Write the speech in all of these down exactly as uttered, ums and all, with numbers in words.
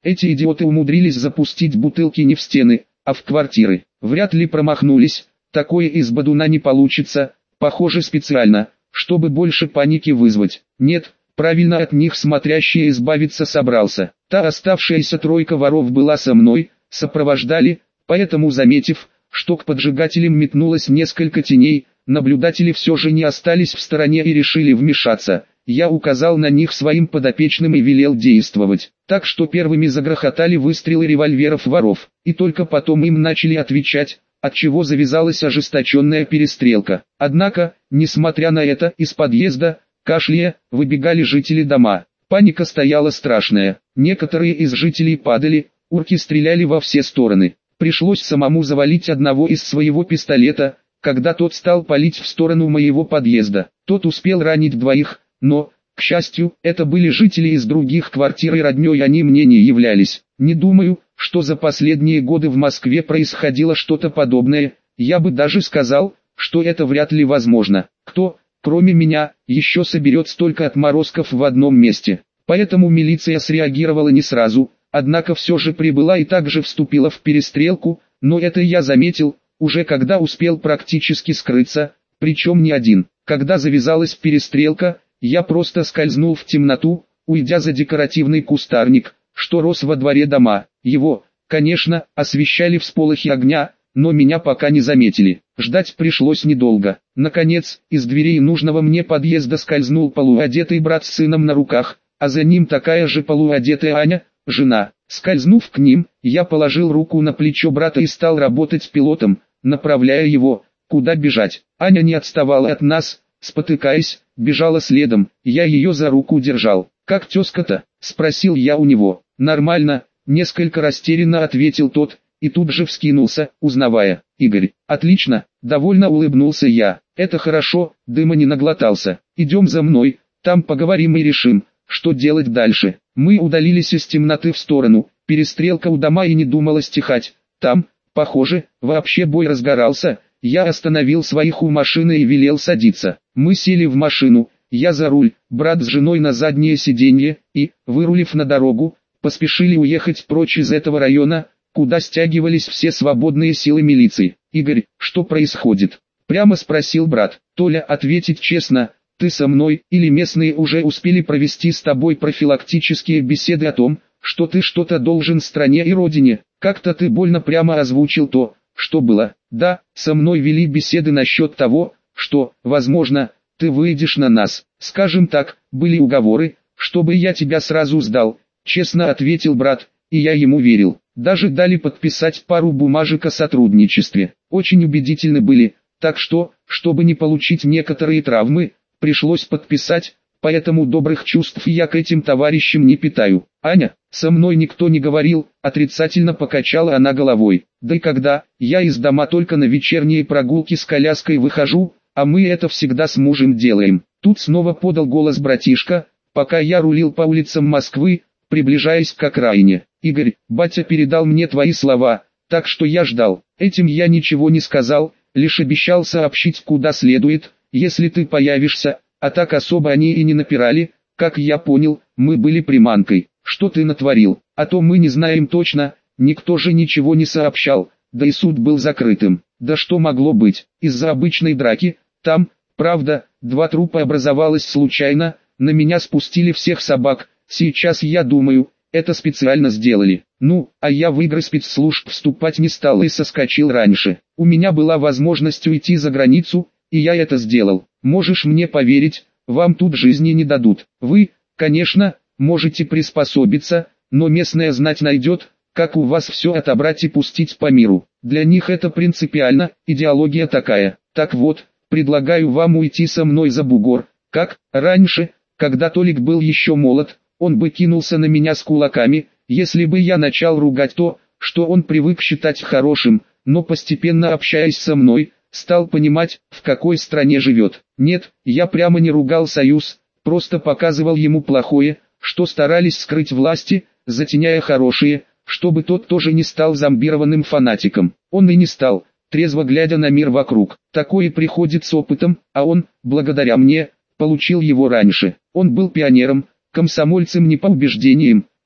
Эти идиоты умудрились запустить бутылки не в стены, а в квартиры. Вряд ли промахнулись, такое из бадуна не получится, похоже специально, чтобы больше паники вызвать. Нет, правильно, от них смотрящий избавиться собрался. Та оставшаяся тройка воров была со мной, сопровождали, поэтому заметив, что к поджигателям метнулось несколько теней, наблюдатели все же не остались в стороне и решили вмешаться. Я указал на них своим подопечным и велел действовать. Так что первыми загрохотали выстрелы револьверов воров, и только потом им начали отвечать, отчего завязалась ожесточенная перестрелка. Однако, несмотря на это, из подъезда, кашляя, выбегали жители дома. Паника стояла страшная. Некоторые из жителей падали, урки стреляли во все стороны. Пришлось самому завалить одного из своего пистолета, когда тот стал палить в сторону моего подъезда. Тот успел ранить двоих, но, к счастью, это были жители из других квартир и роднёй они мне не являлись. Не думаю, что за последние годы в Москве происходило что-то подобное, я бы даже сказал, что это вряд ли возможно. Кто, кроме меня, еще соберет столько отморозков в одном месте? Поэтому милиция среагировала не сразу, однако все же прибыла и также вступила в перестрелку, но это я заметил, уже когда успел практически скрыться, причем не один. Когда завязалась перестрелка, я просто скользнул в темноту, уйдя за декоративный кустарник, что рос во дворе дома. Его, конечно, освещали всполохи огня, но меня пока не заметили. Ждать пришлось недолго. Наконец, из дверей нужного мне подъезда скользнул полуодетый брат с сыном на руках, а за ним такая же полуодетая Аня, жена. Скользнув к ним, я положил руку на плечо брата и стал работать пилотом, направляя его, куда бежать. Аня не отставала от нас, спотыкаясь, бежала следом, я ее за руку держал. «Как тезка-то?» – спросил я у него. «Нормально», – несколько растерянно ответил тот, и тут же вскинулся, узнавая. «Игорь, отлично», – довольно улыбнулся я. «Это хорошо, дыма не наглотался. Идем за мной, там поговорим и решим, что делать дальше». Мы удалились из темноты в сторону, перестрелка у дома и не думала стихать. Там, похоже, вообще бой разгорался. Я остановил своих у машины и велел садиться. Мы сели в машину, я за руль, брат с женой на заднее сиденье, и, вырулив на дорогу, поспешили уехать прочь из этого района, куда стягивались все свободные силы милиции. «Игорь, что происходит?» – прямо спросил брат. «Толя, ответить честно, ты со мной или местные уже успели провести с тобой профилактические беседы о том, что ты что-то должен стране и родине? Как-то ты больно прямо озвучил то, что было. Да, со мной вели беседы насчет того, что, возможно, ты выйдешь на нас. Скажем так, были уговоры, чтобы я тебя сразу сдал», — честно ответил брат, и я ему верил. Даже дали подписать пару бумажек о сотрудничестве. Очень убедительны были, так что, чтобы не получить некоторые травмы, пришлось подписать, поэтому добрых чувств я к этим товарищам не питаю. «Аня, со мной никто не говорил», — отрицательно покачала она головой. «Да и когда, я из дома только на вечерние прогулки с коляской выхожу, а мы это всегда с мужем делаем». Тут снова подал голос братишка, пока я рулил по улицам Москвы, приближаясь к окраине. «Игорь, батя передал мне твои слова, так что я ждал. Этим я ничего не сказал, лишь обещал сообщить куда следует, если ты появишься, а так особо они и не напирали, как я понял, мы были приманкой. Что ты натворил? А то мы не знаем точно, никто же ничего не сообщал, да и суд был закрытым». «Да что могло быть, из-за обычной драки, там, правда, два трупа образовалось случайно, на меня спустили всех собак, сейчас я думаю, это специально сделали. Ну, а я в игры спецслужб вступать не стал и соскочил раньше. У меня была возможность уйти за границу, и я это сделал. Можешь мне поверить, вам тут жизни не дадут. Вы, конечно, можете приспособиться, но местная знать найдет, как у вас все отобрать и пустить по миру. Для них это принципиально, идеология такая. Так вот, предлагаю вам уйти со мной за бугор. Как, раньше, когда Толик был еще молод, он бы кинулся на меня с кулаками, если бы я начал ругать то, что он привык считать хорошим, но постепенно общаясь со мной, стал понимать, в какой стране живет. Нет, я прямо не ругал Союз, просто показывал ему плохое, что старались скрыть власти, затеняя хорошие, чтобы тот тоже не стал зомбированным фанатиком. Он и не стал, трезво глядя на мир вокруг. Такое приходит с опытом, а он, благодаря мне, получил его раньше. Он был пионером, комсомольцем не по убеждениям,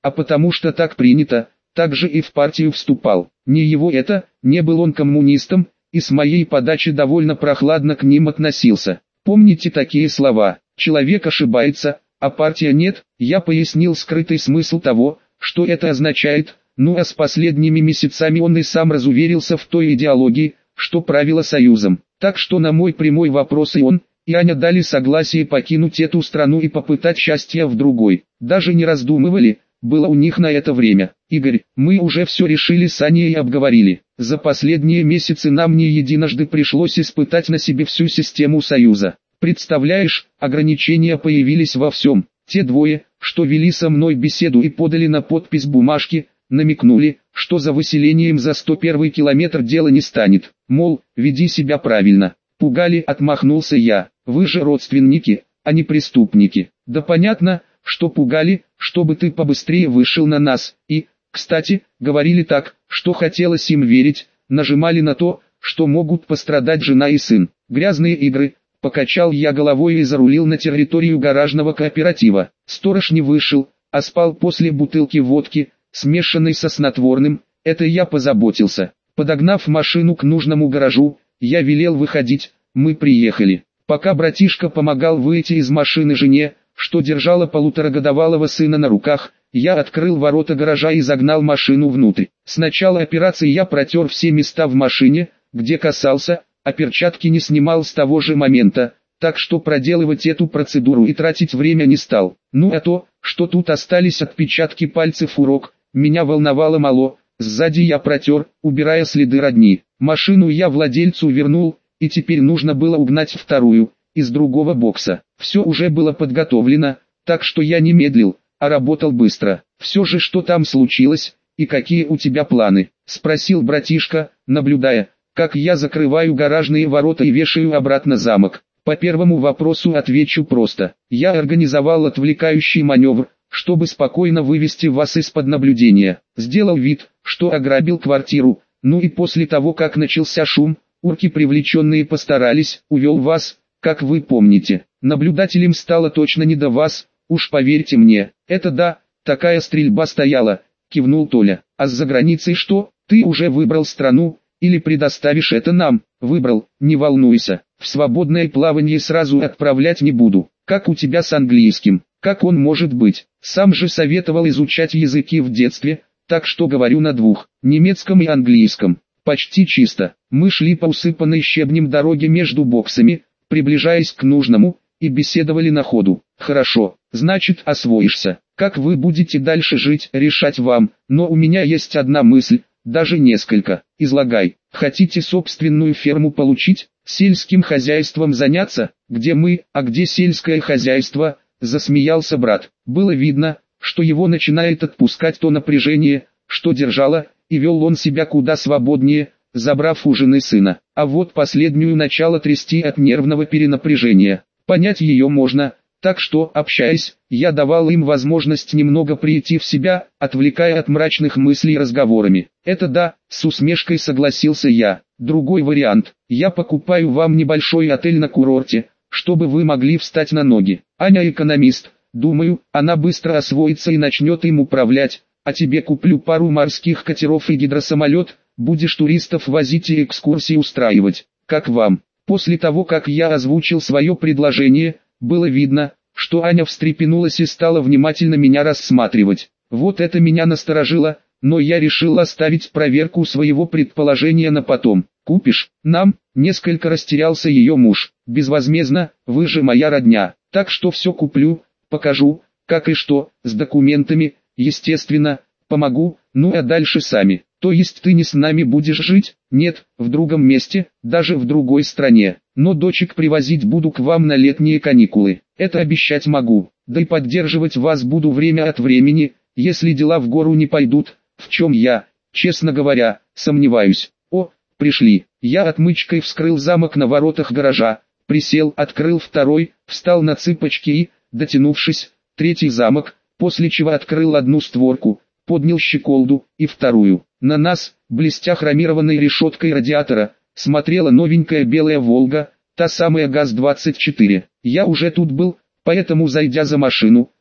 а потому что так принято, так же и в партию вступал. Не его это, не был он коммунистом, и с моей подачи довольно прохладно к ним относился. Помните такие слова: «Человек ошибается, а партия нет». Я пояснил скрытый смысл того, что это означает, ну а с последними месяцами он и сам разуверился в той идеологии, что правила Союзом. Так что на мой прямой вопрос и он, и Аня дали согласие покинуть эту страну и попытать счастья в другой. Даже не раздумывали, было у них на это время. Игорь, мы уже все решили с Аней и обговорили. За последние месяцы нам не единожды пришлось испытать на себе всю систему Союза. Представляешь, ограничения появились во всем. Те двое, что вели со мной беседу и подали на подпись бумажки, намекнули, что за выселением за сто первый километр дело не станет. Мол, веди себя правильно. Пугали, отмахнулся я. Вы же родственники, а не преступники. Да понятно, что пугали, чтобы ты побыстрее вышел на нас. И, кстати, говорили так, что хотелось им верить, нажимали на то, что могут пострадать жена и сын. Грязные игры. Покачал я головой и зарулил на территорию гаражного кооператива. Сторож не вышел, а спал после бутылки водки, смешанной со снотворным. Это я позаботился. Подогнав машину к нужному гаражу, я велел выходить. Мы приехали. Пока братишка помогал выйти из машины жене, что держала полуторагодовалого сына на руках, я открыл ворота гаража и загнал машину внутрь. С начала операции я протер все места в машине, где касался, а перчатки не снимал с того же момента, так что проделывать эту процедуру и тратить время не стал. Ну а то, что тут остались отпечатки пальцев урок, меня волновало мало. Сзади я протер, убирая следы родни. Машину я владельцу вернул, и теперь нужно было угнать вторую, из другого бокса. Все уже было подготовлено, так что я не медлил, а работал быстро. Все же, что там случилось, и какие у тебя планы? Спросил братишка, наблюдая, как я закрываю гаражные ворота и вешаю обратно замок. По первому вопросу отвечу просто. Я организовал отвлекающий маневр, чтобы спокойно вывести вас из-под наблюдения. Сделал вид, что ограбил квартиру, ну и после того, как начался шум, урки привлеченные постарались, увел вас, как вы помните. Наблюдателям стало точно не до вас, уж поверьте мне. Это да, такая стрельба стояла, кивнул Толя. А с заграницей что? Ты уже выбрал страну? Или предоставишь это нам? Выбрал, не волнуйся. В свободное плавание сразу отправлять не буду. Как у тебя с английским? Как он может быть? Сам же советовал изучать языки в детстве, так что говорю на двух, немецком и английском. Почти чисто. Мы шли по усыпанной щебнем дороге между боксами, приближаясь к нужному, и беседовали на ходу. Хорошо, значит освоишься. Как вы будете дальше жить, решать вам, но у меня есть одна мысль. Даже несколько. Излагай. Хотите собственную ферму получить? Сельским хозяйством заняться? Где мы, а где сельское хозяйство? Засмеялся брат. Было видно, что его начинает отпускать то напряжение, что держало, и вел он себя куда свободнее, забрав у жены сына. А вот последнюю начало трясти от нервного перенапряжения. Понять ее можно. Так что, общаясь, я давал им возможность немного прийти в себя, отвлекая от мрачных мыслей разговорами. Это да, с усмешкой согласился я. Другой вариант. Я покупаю вам небольшой отель на курорте, чтобы вы могли встать на ноги. Аня экономист. Думаю, она быстро освоится и начнет им управлять. А тебе куплю пару морских катеров и гидросамолет, будешь туристов возить и экскурсии устраивать. Как вам? После того, как я озвучил свое предложение, было видно, что Аня встрепенулась и стала внимательно меня рассматривать. Вот это меня насторожило, но я решил оставить проверку своего предположения на потом. «Купишь? Нам?» – несколько растерялся ее муж. «Безвозмездно, вы же моя родня, так что все куплю, покажу, как и что, с документами, естественно, помогу, ну а дальше сами». «То есть ты не с нами будешь жить?» «Нет, в другом месте, даже в другой стране. Но дочек привозить буду к вам на летние каникулы. Это обещать могу. Да и поддерживать вас буду время от времени, если дела в гору не пойдут, в чем я, честно говоря, сомневаюсь». «О, пришли». Я отмычкой вскрыл замок на воротах гаража, присел, открыл второй, встал на цыпочки и, дотянувшись, третий замок, после чего открыл одну створку, поднял щеколду и вторую. На нас, блестя хромированной решеткой радиатора, смотрела новенькая белая «Волга», та самая ГАЗ двадцать четыре. Я уже тут был, поэтому, зайдя за машину,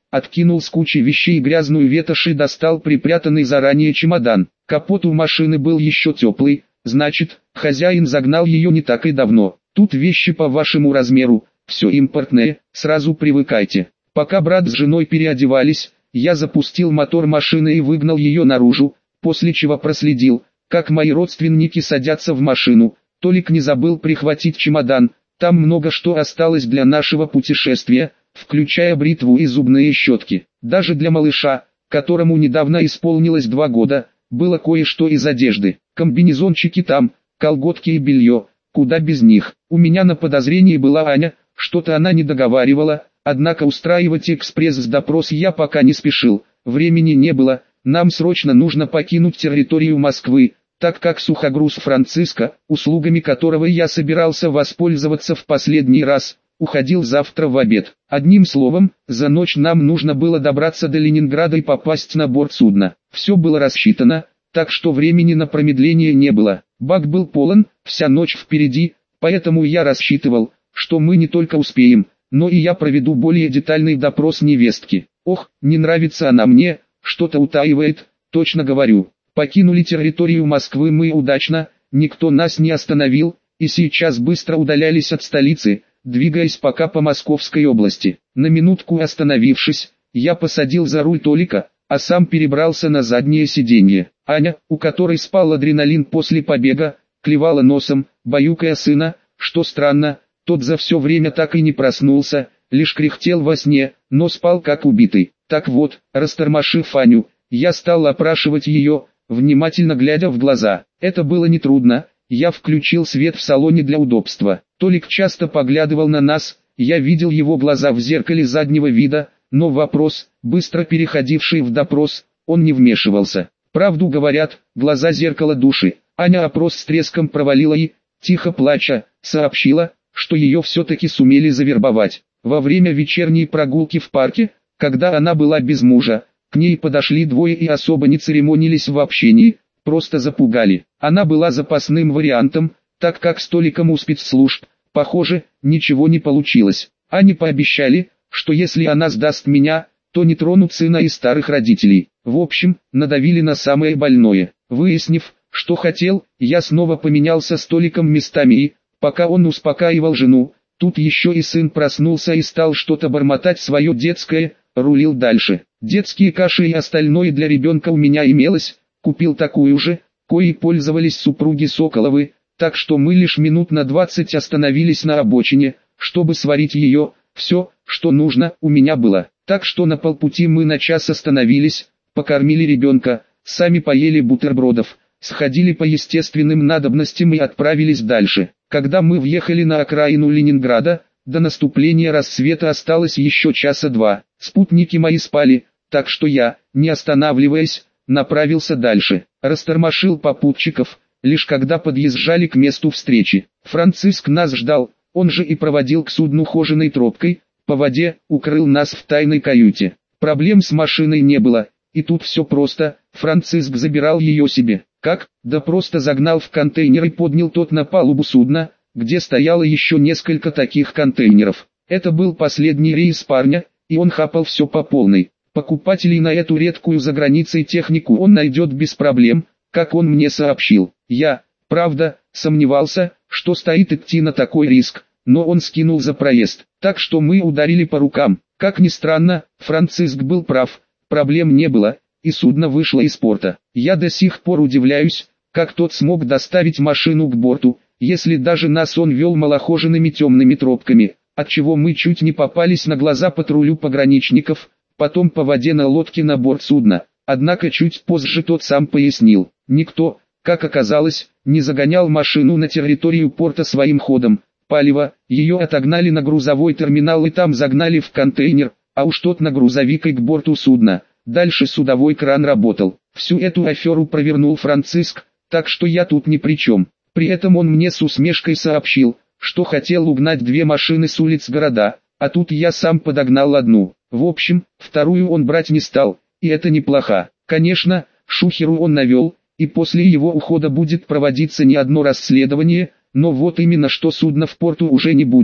откинул с кучи вещей грязную ветошь и достал припрятанный заранее чемодан. Капот у машины был еще теплый, значит, хозяин загнал ее не так и давно. Тут вещи по вашему размеру, все импортное, сразу привыкайте. Пока брат с женой переодевались, я запустил мотор машины и выгнал ее наружу, после чего проследил, как мои родственники садятся в машину. Толик не забыл прихватить чемодан, там много что осталось для нашего путешествия, включая бритву и зубные щетки. Даже для малыша, которому недавно исполнилось два года, было кое-что из одежды. Комбинезончики там, колготки и белье, куда без них. У меня на подозрении была Аня, что-то она не договаривала, однако устраивать экспресс-допрос я пока не спешил, времени не было, нам срочно нужно покинуть территорию Москвы, так как сухогруз Франциско, услугами которого я собирался воспользоваться в последний раз, уходил завтра в обед. Одним словом, за ночь нам нужно было добраться до Ленинграда и попасть на борт судна. Все было рассчитано, так что времени на промедление не было. Бак был полон, вся ночь впереди, поэтому я рассчитывал, что мы не только успеем, но и я проведу более детальный допрос невестки. Ох, не нравится она мне, что-то утаивает, точно говорю. Покинули территорию Москвы мы удачно, никто нас не остановил, и сейчас быстро удалялись от столицы, двигаясь пока по Московской области. На минутку остановившись, я посадил за руль Толика, а сам перебрался на заднее сиденье. Аня, у которой спал адреналин после побега, клевала носом, баюкая сына, что странно, тот за все время так и не проснулся, лишь кряхтел во сне, но спал как убитый. Так вот, растормошив Аню, я стал опрашивать ее, внимательно глядя в глаза. Это было нетрудно, я включил свет в салоне для удобства. Толик часто поглядывал на нас, я видел его глаза в зеркале заднего вида, но в вопрос, быстро переходивший в допрос, он не вмешивался. Правду говорят, глаза зеркало души. Аня опрос с треском провалила и, тихо плача, сообщила, что ее все-таки сумели завербовать. Во время вечерней прогулки в парке, когда она была без мужа, к ней подошли двое и особо не церемонились в общении, просто запугали. Она была запасным вариантом, так как с Толиком у спецслужб, похоже, ничего не получилось. Они пообещали, что если она сдаст меня, то не тронут сына и старых родителей. В общем, надавили на самое больное. Выяснив, что хотел, я снова поменялся с Толиком местами и, пока он успокаивал жену, тут еще и сын проснулся и стал что-то бормотать свое детское, рулил дальше. Детские каши и остальное для ребенка у меня имелось, купил такую же, коей пользовались супруги Соколовы, так что мы лишь минут на двадцать остановились на обочине, чтобы сварить ее. Все, что нужно, у меня было. Так что на полпути мы на час остановились, покормили ребенка, сами поели бутербродов, сходили по естественным надобностям и отправились дальше. Когда мы въехали на окраину Ленинграда, до наступления рассвета осталось еще часа два. Спутники мои спали, так что я, не останавливаясь, направился дальше. Растормошил попутчиков, лишь когда подъезжали к месту встречи. Франциск нас ждал, он же и проводил к судну хоженой тропкой, по воде, укрыл нас в тайной каюте. Проблем с машиной не было, и тут все просто, Франциск забирал ее себе. Как? Да просто загнал в контейнер и поднял тот на палубу судна, где стояло еще несколько таких контейнеров. Это был последний рейс парня, и он хапал все по полной. Покупателей на эту редкую за границей технику он найдет без проблем, как он мне сообщил. Я, правда, сомневался, что стоит идти на такой риск, но он скинул за проезд, так что мы ударили по рукам. Как ни странно, Франциск был прав, проблем не было, и судно вышло из порта. Я до сих пор удивляюсь, как тот смог доставить машину к борту, если даже нас он вел малохоженными темными тропками, отчего мы чуть не попались на глаза патрулю пограничников, потом по воде на лодке на борт судна. Однако чуть позже тот сам пояснил, никто, как оказалось, не загонял машину на территорию порта своим ходом. Палево, ее отогнали на грузовой терминал и там загнали в контейнер, а уж тот на грузовик и к борту судна. Дальше судовой кран работал. Всю эту аферу провернул Франциск, так что я тут ни при чем. При этом он мне с усмешкой сообщил, что хотел угнать две машины с улиц города, а тут я сам подогнал одну. В общем, вторую он брать не стал, и это неплохо. Конечно, шухеру он навел, и после его ухода будет проводиться не одно расследование, но вот именно что судно в порту уже не будет,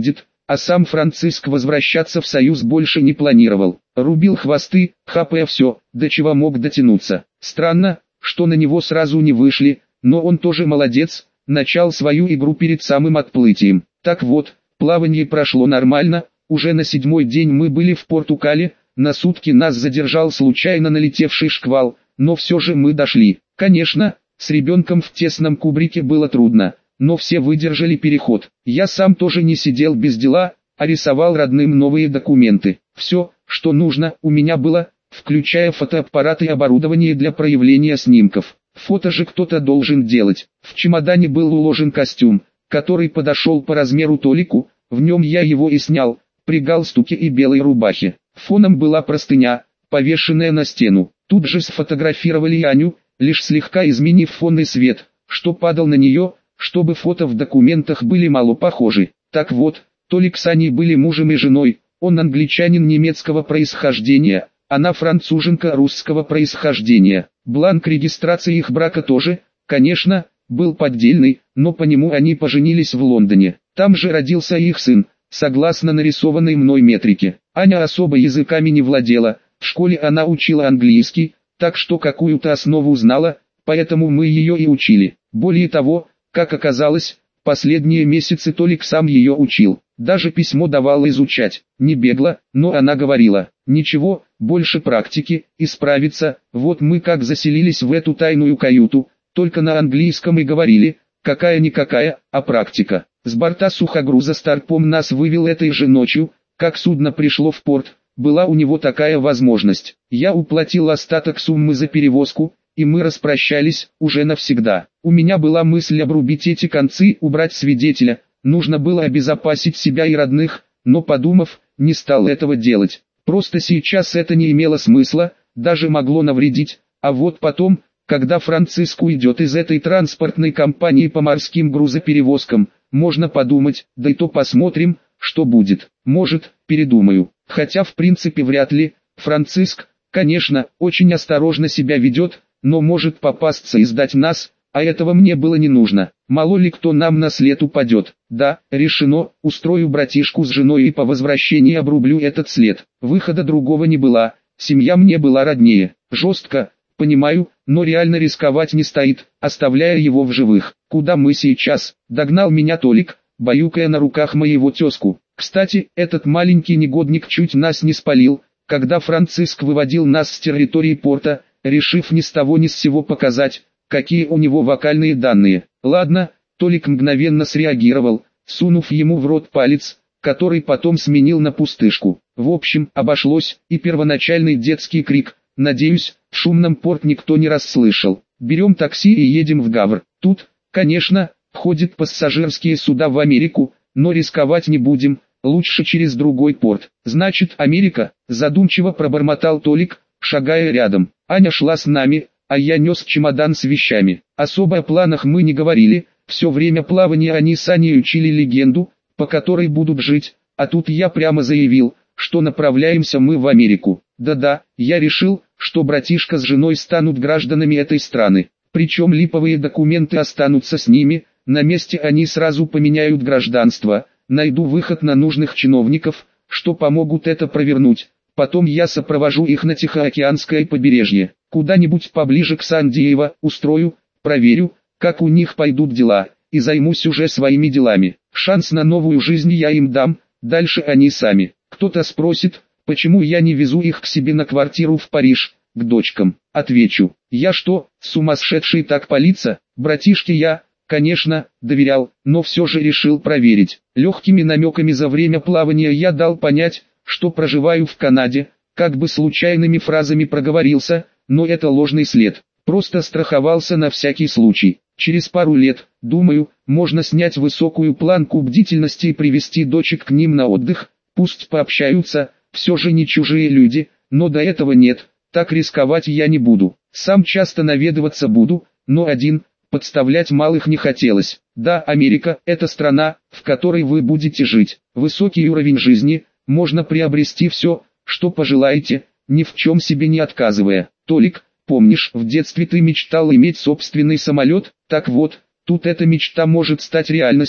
а сам Франциск возвращаться в Союз больше не планировал. Рубил хвосты, хапая все, до чего мог дотянуться. Странно, что на него сразу не вышли, но он тоже молодец, начал свою игру перед самым отплытием. Так вот, плавание прошло нормально, уже на седьмой день мы были в Портукале, на сутки нас задержал случайно налетевший шквал, но все же мы дошли. Конечно, с ребенком в тесном кубрике было трудно, но все выдержали переход. Я сам тоже не сидел без дела, а рисовал родным новые документы. Все, что нужно, у меня было, включая фотоаппарат и оборудование для проявления снимков. Фото же кто-то должен делать. В чемодане был уложен костюм, который подошел по размеру Толику, в нем я его и снял, при галстуке и белой рубахе. Фоном была простыня, повешенная на стену. Тут же сфотографировали Аню, лишь слегка изменив фон и свет, что падал на нее, чтобы фото в документах были мало похожи. Так вот, Толик с Аней были мужем и женой, он англичанин немецкого происхождения, она француженка русского происхождения. Бланк регистрации их брака тоже, конечно, был поддельный, но по нему они поженились в Лондоне. Там же родился их сын, согласно нарисованной мной метрике. Аня особо языками не владела, в школе она учила английский, так что какую-то основу знала, поэтому мы ее и учили. Более того, как оказалось, последние месяцы Толик сам ее учил, даже письмо давал изучать, не бегло, но она говорила, ничего, больше практики, и справиться. Вот мы как заселились в эту тайную каюту, только на английском и говорили, какая-никакая, а практика. С борта сухогруза Старпом нас вывел этой же ночью, как судно пришло в порт, была у него такая возможность. Я уплатил остаток суммы за перевозку, и мы распрощались, уже навсегда. У меня была мысль обрубить эти концы, убрать свидетеля, нужно было обезопасить себя и родных, но подумав, не стал этого делать. Просто сейчас это не имело смысла, даже могло навредить, а вот потом, когда Франциск уйдет из этой транспортной компании по морским грузоперевозкам, можно подумать, да и то посмотрим, что будет. Может, передумаю. Хотя в принципе вряд ли. Франциск, конечно, очень осторожно себя ведет, но может попасться и сдать нас, а этого мне было не нужно. Мало ли кто нам на след упадет. Да, решено, устрою братишку с женой и по возвращении обрублю этот след. Выхода другого не было, семья мне была роднее. Жестко, понимаю, но реально рисковать не стоит, оставляя его в живых. Куда мы сейчас? Догнал меня Толик, баюкая на руках моего тезку. Кстати, этот маленький негодник чуть нас не спалил, когда Франциск выводил нас с территории порта, решив ни с того ни с сего показать, какие у него вокальные данные. Ладно, Толик мгновенно среагировал, сунув ему в рот палец, который потом сменил на пустышку. В общем, обошлось, и первоначальный детский крик, надеюсь, в шумном порт никто не расслышал. Берем такси и едем в Гавр. Тут, конечно, ходят пассажирские суда в Америку, но рисковать не будем, лучше через другой порт. Значит, Америка, задумчиво пробормотал Толик, шагая рядом. Аня шла с нами, а я нес чемодан с вещами. Особо о планах мы не говорили, все время плавания они с Аней учили легенду, по которой будут жить, а тут я прямо заявил, что направляемся мы в Америку. Да-да, я решил, что братишка с женой станут гражданами этой страны, причем липовые документы останутся с ними, на месте они сразу поменяют гражданство, найду выход на нужных чиновников, что помогут это провернуть. Потом я сопровожу их на Тихоокеанское побережье, куда-нибудь поближе к Сан-Диего, устрою, проверю, как у них пойдут дела, и займусь уже своими делами. Шанс на новую жизнь я им дам, дальше они сами. Кто-то спросит, почему я не везу их к себе на квартиру в Париж, к дочкам. Отвечу, я что, сумасшедший так палиться? Братишке я, конечно, доверял, но все же решил проверить. Легкими намеками за время плавания я дал понять, что проживаю в Канаде, как бы случайными фразами проговорился, но это ложный след. Просто страховался на всякий случай. Через пару лет, думаю, можно снять высокую планку бдительности и привести дочек к ним на отдых, пусть пообщаются, все же не чужие люди, но до этого нет, так рисковать я не буду. Сам часто наведываться буду, но один, подставлять малых не хотелось. Да, Америка – это страна, в которой вы будете жить. Высокий уровень жизни, можно приобрести все, что пожелаете, ни в чем себе не отказывая. Толик, помнишь, в детстве ты мечтал иметь собственный самолет? Так вот, тут эта мечта может стать реальностью,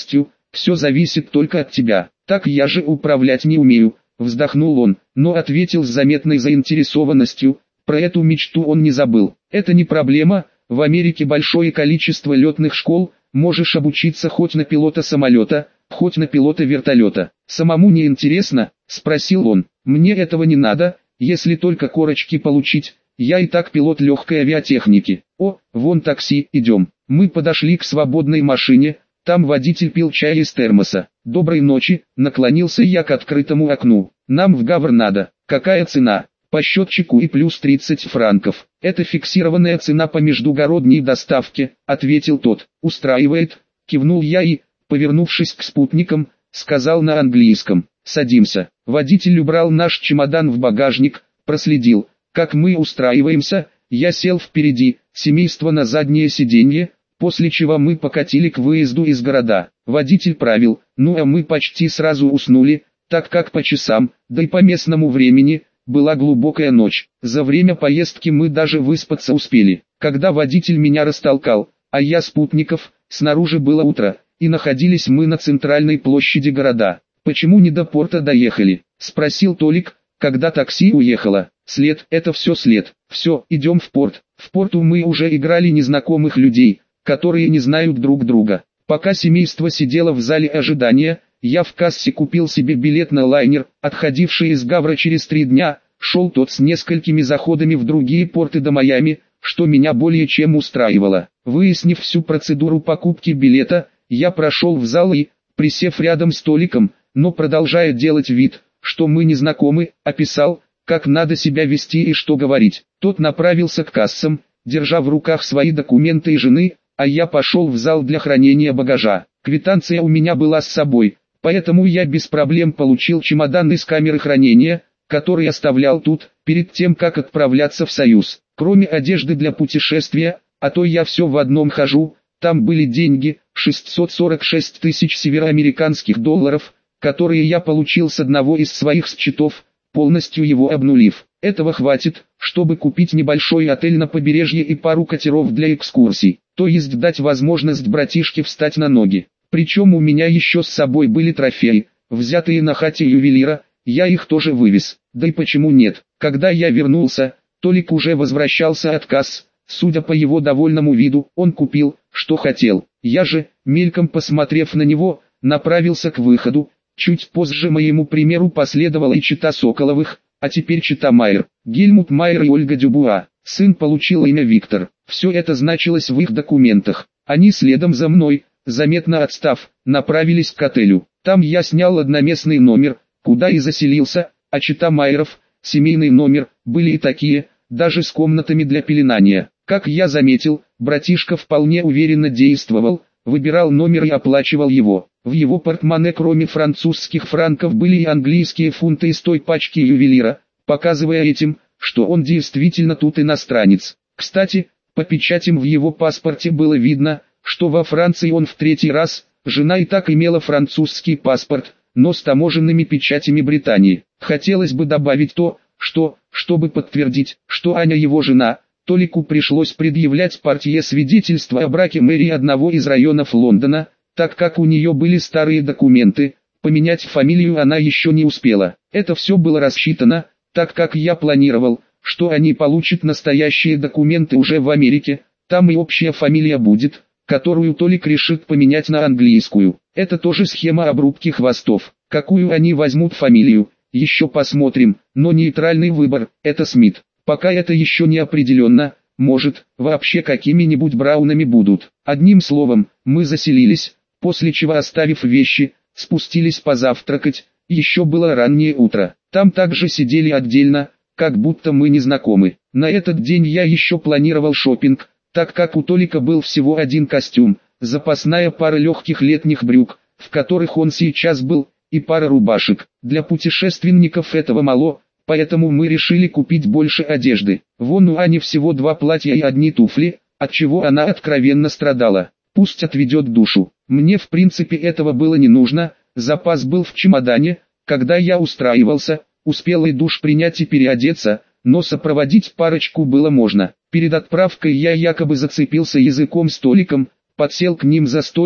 все зависит только от тебя. Так я же управлять не умею, вздохнул он, но ответил с заметной заинтересованностью. Про эту мечту он не забыл. Это не проблема, в Америке большое количество летных школ, можешь обучиться хоть на пилота самолета, хоть на пилота вертолета. Самому не интересно? Спросил он. Мне этого не надо, если только корочки получить, я и так пилот легкой авиатехники. О, вон такси, идем. Мы подошли к свободной машине, там водитель пил чай из термоса. Доброй ночи, наклонился я к открытому окну. Нам в Гавр надо. Какая цена? По счетчику и плюс тридцать франков. Это фиксированная цена по междугородней доставке, ответил тот. Устраивает, кивнул я и, повернувшись к спутникам, сказал на английском. Садимся. Водитель убрал наш чемодан в багажник, проследил, как мы устраиваемся. Я сел впереди, семейство на заднее сиденье, после чего мы покатили к выезду из города. Водитель правил, ну а мы почти сразу уснули, так как по часам, да и по местному времени, была глубокая ночь. За время поездки мы даже выспаться успели. Когда водитель меня растолкал, а я спутников, снаружи было утро, и находились мы на центральной площади города. «Почему не до порта доехали?» – спросил Толик, когда такси уехало. «След, это все след. Все, идем в порт». В порту мы уже играли незнакомых людей, которые не знают друг друга. Пока семейство сидело в зале ожидания, я в кассе купил себе билет на лайнер, отходивший из Гавра через три дня. Шел тот с несколькими заходами в другие порты до Майами, что меня более чем устраивало. Выяснив всю процедуру покупки билета, я прошел в зал и, присев рядом с Толиком, но продолжая делать вид, что мы не знакомы, описал, как надо себя вести и что говорить. Тот направился к кассам, держа в руках свои документы и жены, а я пошел в зал для хранения багажа. Квитанция у меня была с собой, поэтому я без проблем получил чемодан из камеры хранения, который оставлял тут, перед тем как отправляться в Союз. Кроме одежды для путешествия, а то я все в одном хожу, там были деньги, шестьсот сорок шесть тысяч североамериканских долларов, которые я получил с одного из своих счетов, полностью его обнулив. Этого хватит, чтобы купить небольшой отель на побережье и пару катеров для экскурсий, то есть дать возможность братишке встать на ноги. Причем у меня еще с собой были трофеи, взятые на хате ювелира, я их тоже вывез. Да и почему нет? Когда я вернулся, Толик уже возвращался от касс. Судя по его довольному виду, он купил, что хотел. Я же, мельком посмотрев на него, направился к выходу. Чуть позже моему примеру последовала и чета Соколовых, а теперь чета Майер. Гельмут Майер и Ольга Дюбуа. Сын получил имя Виктор. Все это значилось в их документах. Они следом за мной, заметно отстав, направились к отелю. Там я снял одноместный номер, куда и заселился, а чета Майеров, семейный номер, были и такие, даже с комнатами для пеленания. Как я заметил, братишка вполне уверенно действовал, выбирал номер и оплачивал его. В его портмоне кроме французских франков были и английские фунты из той пачки ювелира, показывая этим, что он действительно тут иностранец. Кстати, по печатям в его паспорте было видно, что во Франции он в третий раз, жена и так имела французский паспорт, но с таможенными печатями Британии. Хотелось бы добавить то, что, чтобы подтвердить, что Аня его жена, Толику пришлось предъявлять партии свидетельство о браке мэрии одного из районов Лондона, так как у нее были старые документы, поменять фамилию она еще не успела. Это все было рассчитано, так как я планировал, что они получат настоящие документы уже в Америке, там и общая фамилия будет, которую Толик решит поменять на английскую. Это тоже схема обрубки хвостов. Какую они возьмут фамилию, еще посмотрим, но нейтральный выбор – это Смит. Пока это еще не определенно, может, вообще какими-нибудь Браунами будут. Одним словом, мы заселились, после чего, оставив вещи, спустились позавтракать. Еще было раннее утро. Там также сидели отдельно, как будто мы не знакомы. На этот день я еще планировал шопинг, так как у Толика был всего один костюм, запасная пара легких летних брюк, в которых он сейчас был, и пара рубашек. Для путешественников этого мало, поэтому мы решили купить больше одежды. Вон у Ани всего два платья и одни туфли, от чего она откровенно страдала. Пусть отведет душу. Мне в принципе этого было не нужно, запас был в чемодане. Когда я устраивался, успел и душ принять и переодеться, но сопроводить парочку было можно. Перед отправкой я якобы зацепился языком с Толиком, подсел к ним за столик,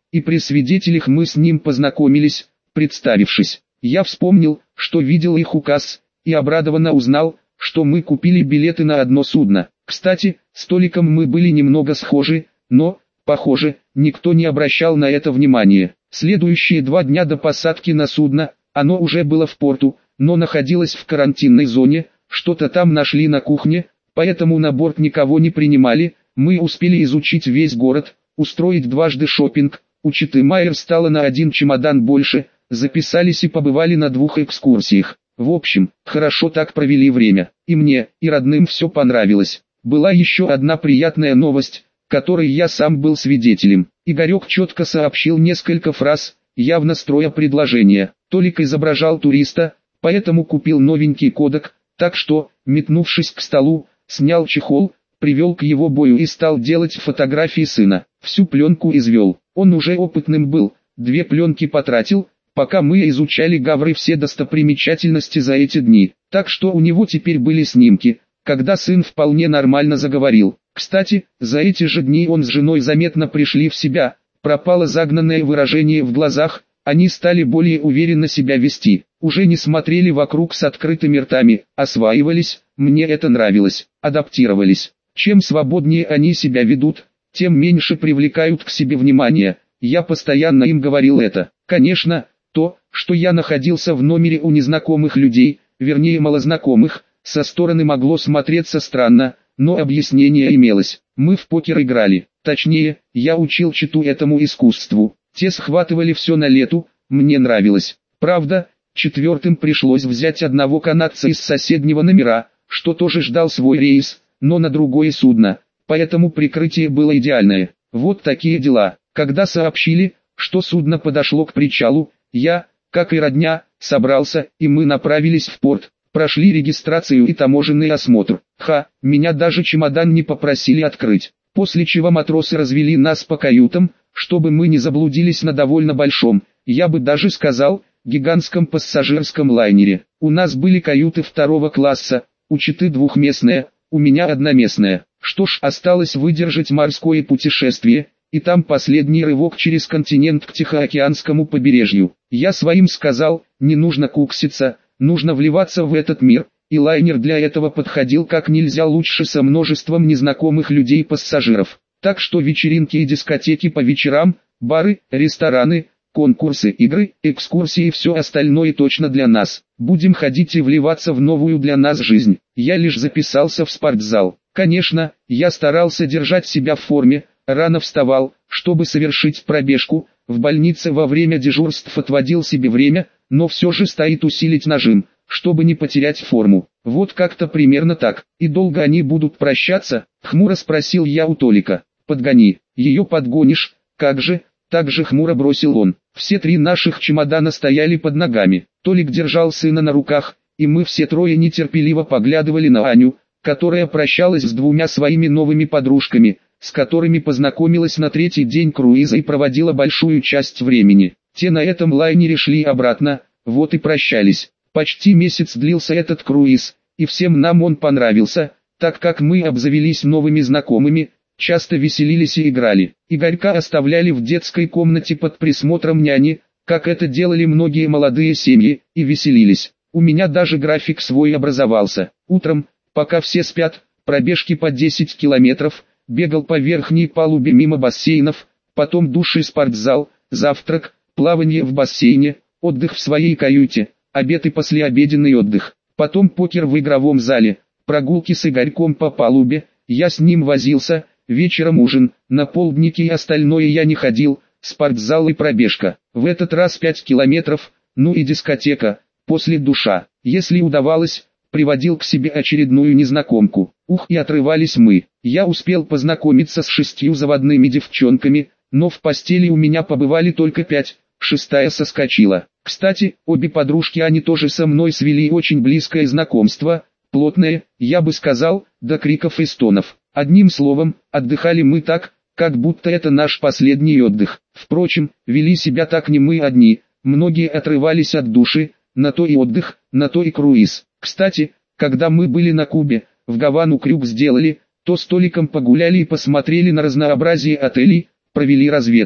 и при свидетелях мы с ним познакомились, представившись. Я вспомнил, что видел их указ, и обрадованно узнал, что мы купили билеты на одно судно. Кстати, с Толиком мы были немного схожи, но, похоже, никто не обращал на это внимания. Следующие два дня до посадки на судно, оно уже было в порту, но находилось в карантинной зоне, что-то там нашли на кухне, поэтому на борт никого не принимали. Мы успели изучить весь город, устроить дважды шопинг, у Читы Майер стало на один чемодан больше, записались и побывали на двух экскурсиях. В общем, хорошо так провели время, и мне, и родным все понравилось. Была еще одна приятная новость, которой я сам был свидетелем. Игорек четко сообщил несколько фраз, явно строя предложение. Толик изображал туриста, поэтому купил новенький кодек, так что, метнувшись к столу, снял чехол, привел к его бою и стал делать фотографии сына. Всю пленку извел. Он уже опытным был, две пленки потратил, пока мы изучали Гавры все достопримечательности за эти дни. Так что у него теперь были снимки, когда сын вполне нормально заговорил. Кстати, за эти же дни он с женой заметно пришли в себя, пропало загнанное выражение в глазах, они стали более уверенно себя вести, уже не смотрели вокруг с открытыми ртами, осваивались, мне это нравилось, адаптировались. Чем свободнее они себя ведут, тем меньше привлекают к себе внимание. Я постоянно им говорил это. Конечно, то, что я находился в номере у незнакомых людей, вернее малознакомых, со стороны могло смотреться странно, но объяснение имелось. Мы в покер играли, точнее, я учил Читу этому искусству. Те схватывали все на лету, мне нравилось. Правда, четвертым пришлось взять одного канадца из соседнего номера, что тоже ждал свой рейс, но на другое судно, поэтому прикрытие было идеальное. Вот такие дела. Когда сообщили, что судно подошло к причалу, я, как и родня, собрался, и мы направились в порт. Прошли регистрацию и таможенный осмотр. Ха, меня даже чемодан не попросили открыть. После чего матросы развели нас по каютам, чтобы мы не заблудились на довольно большом, я бы даже сказал, гигантском пассажирском лайнере. У нас были каюты второго класса, у Читы двухместная, у меня одноместная. Что ж, осталось выдержать морское путешествие, и там последний рывок через континент к Тихоокеанскому побережью. Я своим сказал, не нужно кукситься, нужно вливаться в этот мир, и лайнер для этого подходил как нельзя лучше со множеством незнакомых людей-пассажиров. Так что вечеринки и дискотеки по вечерам, бары, рестораны, конкурсы, игры, экскурсии и все остальное точно для нас. Будем ходить и вливаться в новую для нас жизнь. Я лишь записался в спортзал. Конечно, я старался держать себя в форме, рано вставал, чтобы совершить пробежку, в больнице во время дежурств отводил себе время, но все же стоит усилить нажим, чтобы не потерять форму. Вот как-то примерно так. И долго они будут прощаться? Хмуро спросил я у Толика. Подгони, ее подгонишь, как же, так же хмуро бросил он. Все три наших чемодана стояли под ногами. Толик держал сына на руках, и мы все трое нетерпеливо поглядывали на Аню, которая прощалась с двумя своими новыми подружками, с которыми познакомилась на третий день круиза и проводила большую часть времени. Те на этом лайнере шли обратно, вот и прощались. Почти месяц длился этот круиз, и всем нам он понравился, так как мы обзавелись новыми знакомыми, часто веселились и играли. Игорька оставляли в детской комнате под присмотром няни, как это делали многие молодые семьи, и веселились. У меня даже график свой образовался. Утром, пока все спят, пробежки по десять километров, бегал по верхней палубе мимо бассейнов, потом душ и спортзал, завтрак, плавание в бассейне, отдых в своей каюте, обед и послеобеденный отдых. Потом покер в игровом зале, прогулки с Игорьком по палубе, я с ним возился, вечером ужин, на полдники и остальное я не ходил, спортзал и пробежка. В этот раз пять километров, ну и дискотека, после душа. Если удавалось, приводил к себе очередную незнакомку. Ух, и отрывались мы. Я успел познакомиться с шестью заводными девчонками, но в постели у меня побывали только пять, шестая соскочила. Кстати, обе подружки они тоже со мной свели очень близкое знакомство, плотное, я бы сказал, до криков и стонов. Одним словом, отдыхали мы так, как будто это наш последний отдых. Впрочем, вели себя так не мы одни, многие отрывались от души, на то и отдых, на то и круиз. Кстати, когда мы были на Кубе, в Гавану крюк сделали, то с Толиком погуляли и посмотрели на разнообразие отелей, провели разведку.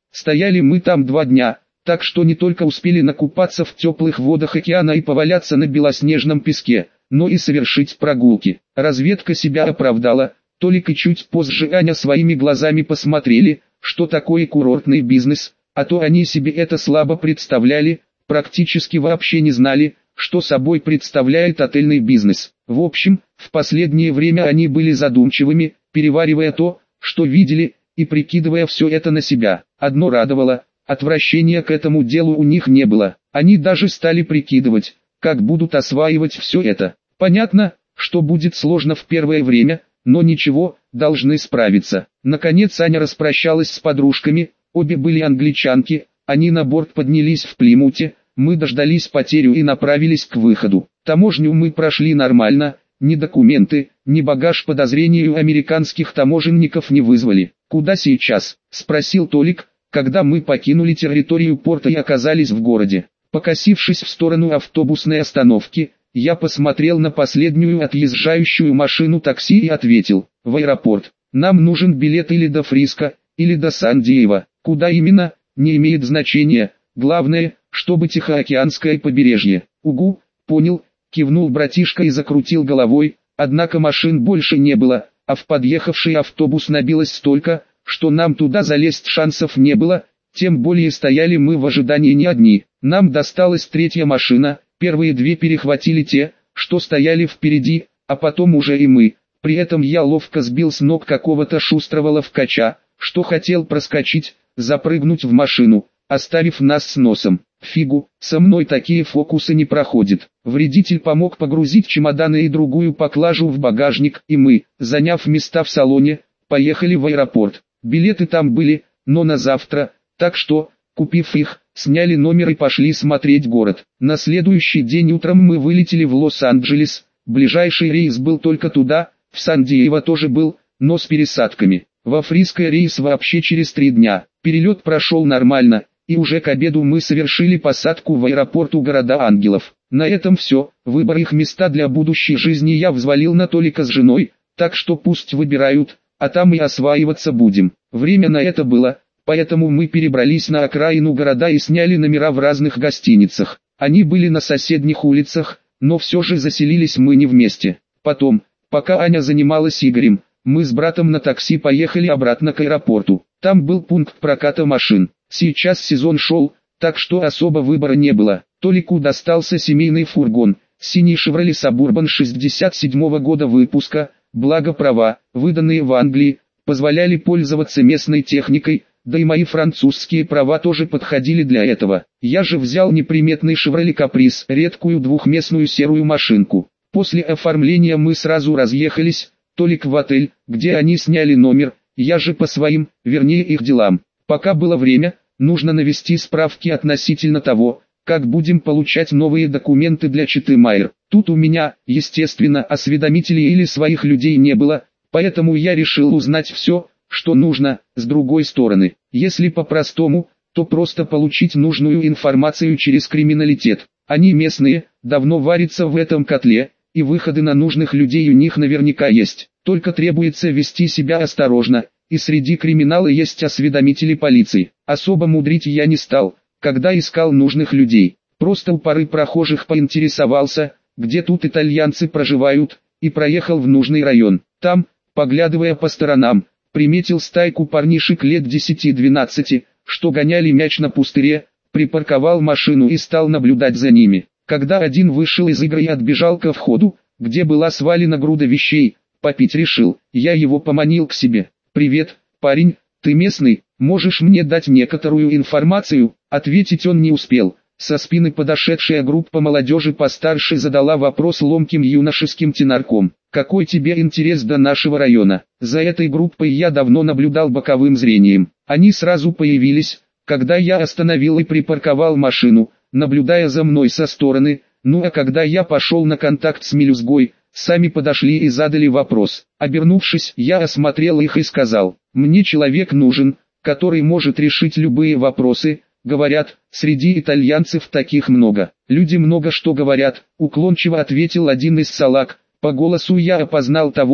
Стояли мы там два дня, так что не только успели накупаться в теплых водах океана и поваляться на белоснежном песке, но и совершить прогулки. Разведка себя оправдала, Толик и чуть позже Аня своими глазами посмотрели, что такое курортный бизнес, а то они себе это слабо представляли, практически вообще не знали, что собой представляет отельный бизнес. В общем, в последнее время они были задумчивыми, переваривая то, что видели, и прикидывая все это на себя. Одно радовало, отвращения к этому делу у них не было. Они даже стали прикидывать, как будут осваивать все это. Понятно, что будет сложно в первое время, но ничего, должны справиться. Наконец Аня распрощалась с подружками, обе были англичанки, они на борт поднялись в Плимуте, мы дождались потерю и направились к выходу. Таможню мы прошли нормально, ни документы, ни багаж подозрению американских таможенников не вызвали. «Куда сейчас?» – спросил Толик, когда мы покинули территорию порта и оказались в городе. Покосившись в сторону автобусной остановки, я посмотрел на последнюю отъезжающую машину такси и ответил: «В аэропорт. Нам нужен билет или до Фриска, или до Сан-Диего. Куда именно, не имеет значения, главное, чтобы Тихоокеанское побережье». «Угу, понял», кивнул братишка и закрутил головой, однако машин больше не было, а в подъехавший автобус набилось столько, что нам туда залезть шансов не было, тем более стояли мы в ожидании не одни. Нам досталась третья машина, первые две перехватили те, что стояли впереди, а потом уже и мы. При этом я ловко сбил с ног какого-то шустрого ловкача, что хотел проскочить, запрыгнуть в машину, оставив нас с носом. Фигу, со мной такие фокусы не проходят. Вредитель помог погрузить чемоданы и другую поклажу в багажник, и мы, заняв места в салоне, поехали в аэропорт. Билеты там были, но на завтра, так что, купив их, сняли номер и пошли смотреть город. На следующий день утром мы вылетели в Лос-Анджелес, ближайший рейс был только туда, в Сан-Диего тоже был, но с пересадками. Во Фриско рейс вообще через три дня. Перелет прошел нормально, и уже к обеду мы совершили посадку в аэропорту города Ангелов. На этом все, выбор их места для будущей жизни я взвалил на Толика с женой, так что пусть выбирают, а там и осваиваться будем. Время на это было, поэтому мы перебрались на окраину города и сняли номера в разных гостиницах. Они были на соседних улицах, но все же заселились мы не вместе. Потом, пока Аня занималась Игорем, мы с братом на такси поехали обратно к аэропорту. Там был пункт проката машин. Сейчас сезон шел, так что особо выбора не было. Толику достался семейный фургон, синий Chevrolet Suburban шестьдесят седьмого года выпуска, благо права, выданные в Англии, позволяли пользоваться местной техникой, да и мои французские права тоже подходили для этого. Я же взял неприметный Chevrolet Caprice, редкую двухместную серую машинку. После оформления мы сразу разъехались, Толик в отель, где они сняли номер, я же по своим, вернее их делам. Пока было время, нужно навести справки относительно того, как будем получать новые документы для Читы Майер. Тут у меня, естественно, осведомителей или своих людей не было, поэтому я решил узнать все, что нужно. С другой стороны, если по-простому, то просто получить нужную информацию через криминалитет. Они местные, давно варятся в этом котле, и выходы на нужных людей у них наверняка есть. Только требуется вести себя осторожно. И среди криминала есть осведомители полиции. Особо мудрить я не стал, когда искал нужных людей. Просто у пары прохожих поинтересовался, где тут итальянцы проживают, и проехал в нужный район. Там, поглядывая по сторонам, приметил стайку парнишек лет десяти-двенадцати, что гоняли мяч на пустыре, припарковал машину и стал наблюдать за ними. Когда один вышел из игры и отбежал ко входу, где была свалена груда вещей, попить решил, я его поманил к себе. «Привет, парень, ты местный, можешь мне дать некоторую информацию?» Ответить он не успел. Со спины подошедшая группа молодежи постарше задала вопрос ломким юношеским тенорком. «Какой тебе интерес до нашего района?» За этой группой я давно наблюдал боковым зрением. Они сразу появились, когда я остановил и припарковал машину, наблюдая за мной со стороны, ну а когда я пошел на контакт с мелюзгой, сами подошли и задали вопрос. Обернувшись, я осмотрел их и сказал: «Мне человек нужен, который может решить любые вопросы. Говорят, среди итальянцев таких много». «Люди много что говорят», — уклончиво ответил один из салаг. По голосу я опознал того,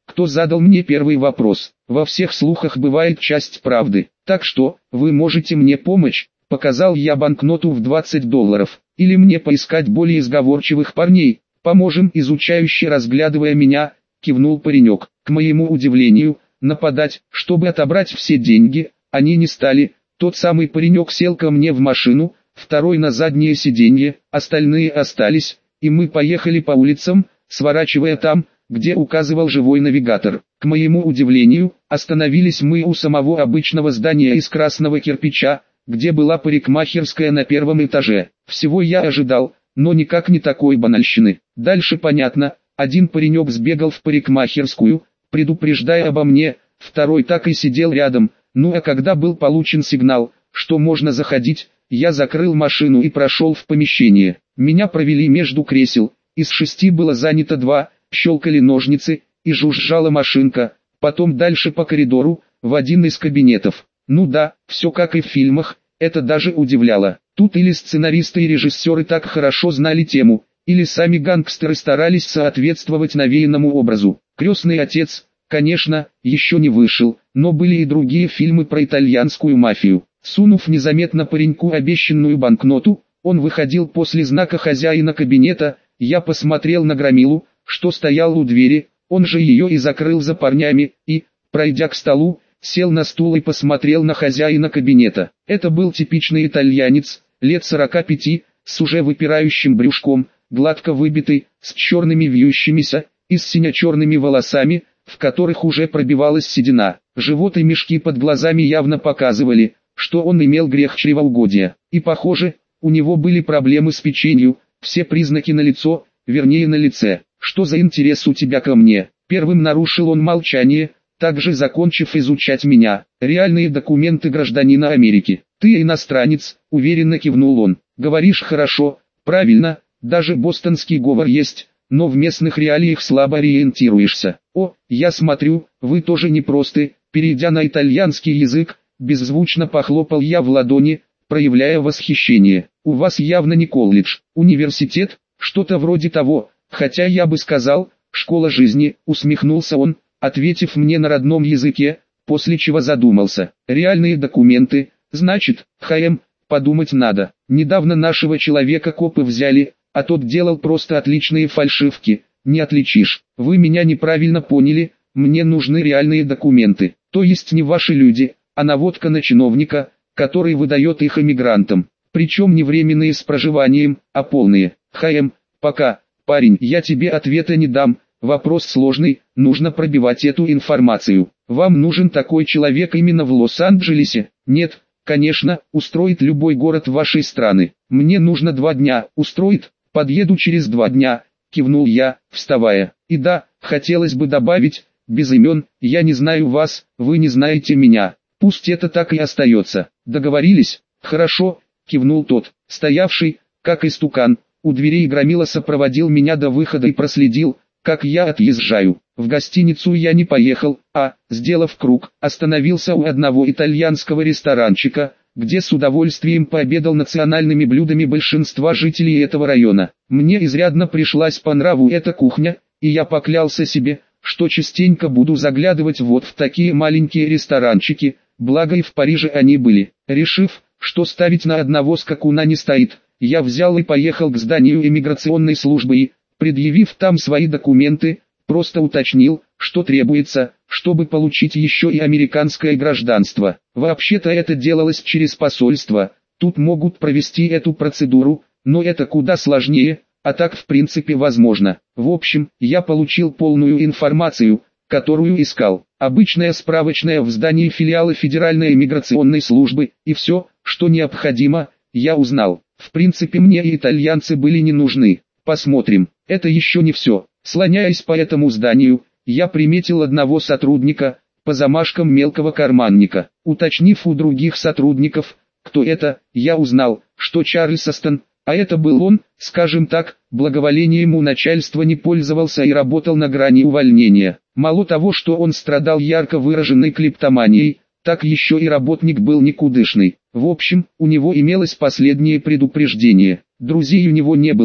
кто задал мне первый вопрос. Во всех слухах бывает часть правды, так что, вы можете мне помочь, показал я банкноту в двадцать долларов, или мне поискать более сговорчивых парней, поможем, изучающе разглядывая меня, кивнул паренек. К моему удивлению, нападать, чтобы отобрать все деньги, они не стали. Тот самый паренек сел ко мне в машину, второй на заднее сиденье, остальные остались, и мы поехали по улицам, сворачивая там, где указывал живой навигатор. К моему удивлению, остановились мы у самого обычного здания из красного кирпича, где была парикмахерская на первом этаже. Всего я ожидал, но никак не такой банальщины. Дальше понятно, один паренек сбегал в парикмахерскую, предупреждая обо мне, второй так и сидел рядом. Ну а когда был получен сигнал, что можно заходить, я закрыл машину и прошел в помещение. Меня провели между кресел, из шести было занято два, щелкали ножницы, и жужжала машинка, потом дальше по коридору, в один из кабинетов. Ну да, все как и в фильмах, это даже удивляло. Тут или сценаристы и режиссеры так хорошо знали тему, или сами гангстеры старались соответствовать навеянному образу. «Крестный отец», конечно, еще не вышел, но были и другие фильмы про итальянскую мафию. Сунув незаметно пареньку обещанную банкноту, он выходил после знака хозяина кабинета. Я посмотрел на громилу, что стоял у двери, он же ее и закрыл за парнями, и, пройдя к столу, сел на стул и посмотрел на хозяина кабинета. Это был типичный итальянец, лет сорока пяти, с уже выпирающим брюшком, гладко выбитый, с черными вьющимися, и с сине-черными волосами, в которых уже пробивалась седина. Живот и мешки под глазами явно показывали, что он имел грех чревоугодия. И похоже, у него были проблемы с печенью, все признаки налицо, вернее на лице. «Что за интерес у тебя ко мне?» Первым нарушил он молчание, также закончив изучать меня. «Реальные документы гражданина Америки. Ты иностранец», уверенно кивнул он. «Говоришь хорошо, правильно, даже бостонский говор есть, но в местных реалиях слабо ориентируешься. О, я смотрю, вы тоже непросты». Перейдя на итальянский язык, беззвучно похлопал я в ладони, проявляя восхищение. «У вас явно не колледж, университет, что-то вроде того, хотя я бы сказал, школа жизни», усмехнулся он, ответив мне на родном языке, после чего задумался. «Реальные документы, значит, ХМ, подумать надо. Недавно нашего человека копы взяли, а тот делал просто отличные фальшивки, не отличишь. Вы меня неправильно поняли, мне нужны реальные документы, то есть не ваши люди, а наводка на чиновника, который выдает их иммигрантам. Причем не временные с проживанием, а полные. ХМ, пока, парень, я тебе ответа не дам, вопрос сложный, нужно пробивать эту информацию. Вам нужен такой человек именно в Лос-Анджелесе? Нет, конечно, устроит любой город вашей страны. Мне нужно два дня, устроит? Подъеду через два дня, кивнул я, вставая. И да, хотелось бы добавить, без имен, я не знаю вас, вы не знаете меня. Пусть это так и остается. Договорились? Хорошо, кивнул тот, стоявший, как истукан, у дверей громила сопроводил меня до выхода и проследил, как я отъезжаю. В гостиницу я не поехал, а, сделав круг, остановился у одного итальянского ресторанчика, где с удовольствием пообедал национальными блюдами большинства жителей этого района. Мне изрядно пришлась по нраву эта кухня, и я поклялся себе, что частенько буду заглядывать вот в такие маленькие ресторанчики, благо и в Париже они были. Решив, что ставить на одного скакуна не стоит, я взял и поехал к зданию иммиграционной службы и, предъявив там свои документы, просто уточнил, что требуется, чтобы получить еще и американское гражданство. Вообще-то это делалось через посольство, тут могут провести эту процедуру, но это куда сложнее, а так в принципе возможно. В общем, я получил полную информацию, которую искал. Обычная справочная в здании филиала Федеральной иммиграционной службы, и все, что необходимо, я узнал. В принципе мне и итальянцы были не нужны. Посмотрим. Это еще не все. Слоняясь по этому зданию, я приметил одного сотрудника, по замашкам мелкого карманника. Уточнив у других сотрудников, кто это, я узнал, что Чарльз Астон, а это был он, скажем так, благоволением у начальства не пользовался и работал на грани увольнения. Мало того, что он страдал ярко выраженной клептоманией, так еще и работник был никудышный. В общем, у него имелось последнее предупреждение. Друзей у него не было,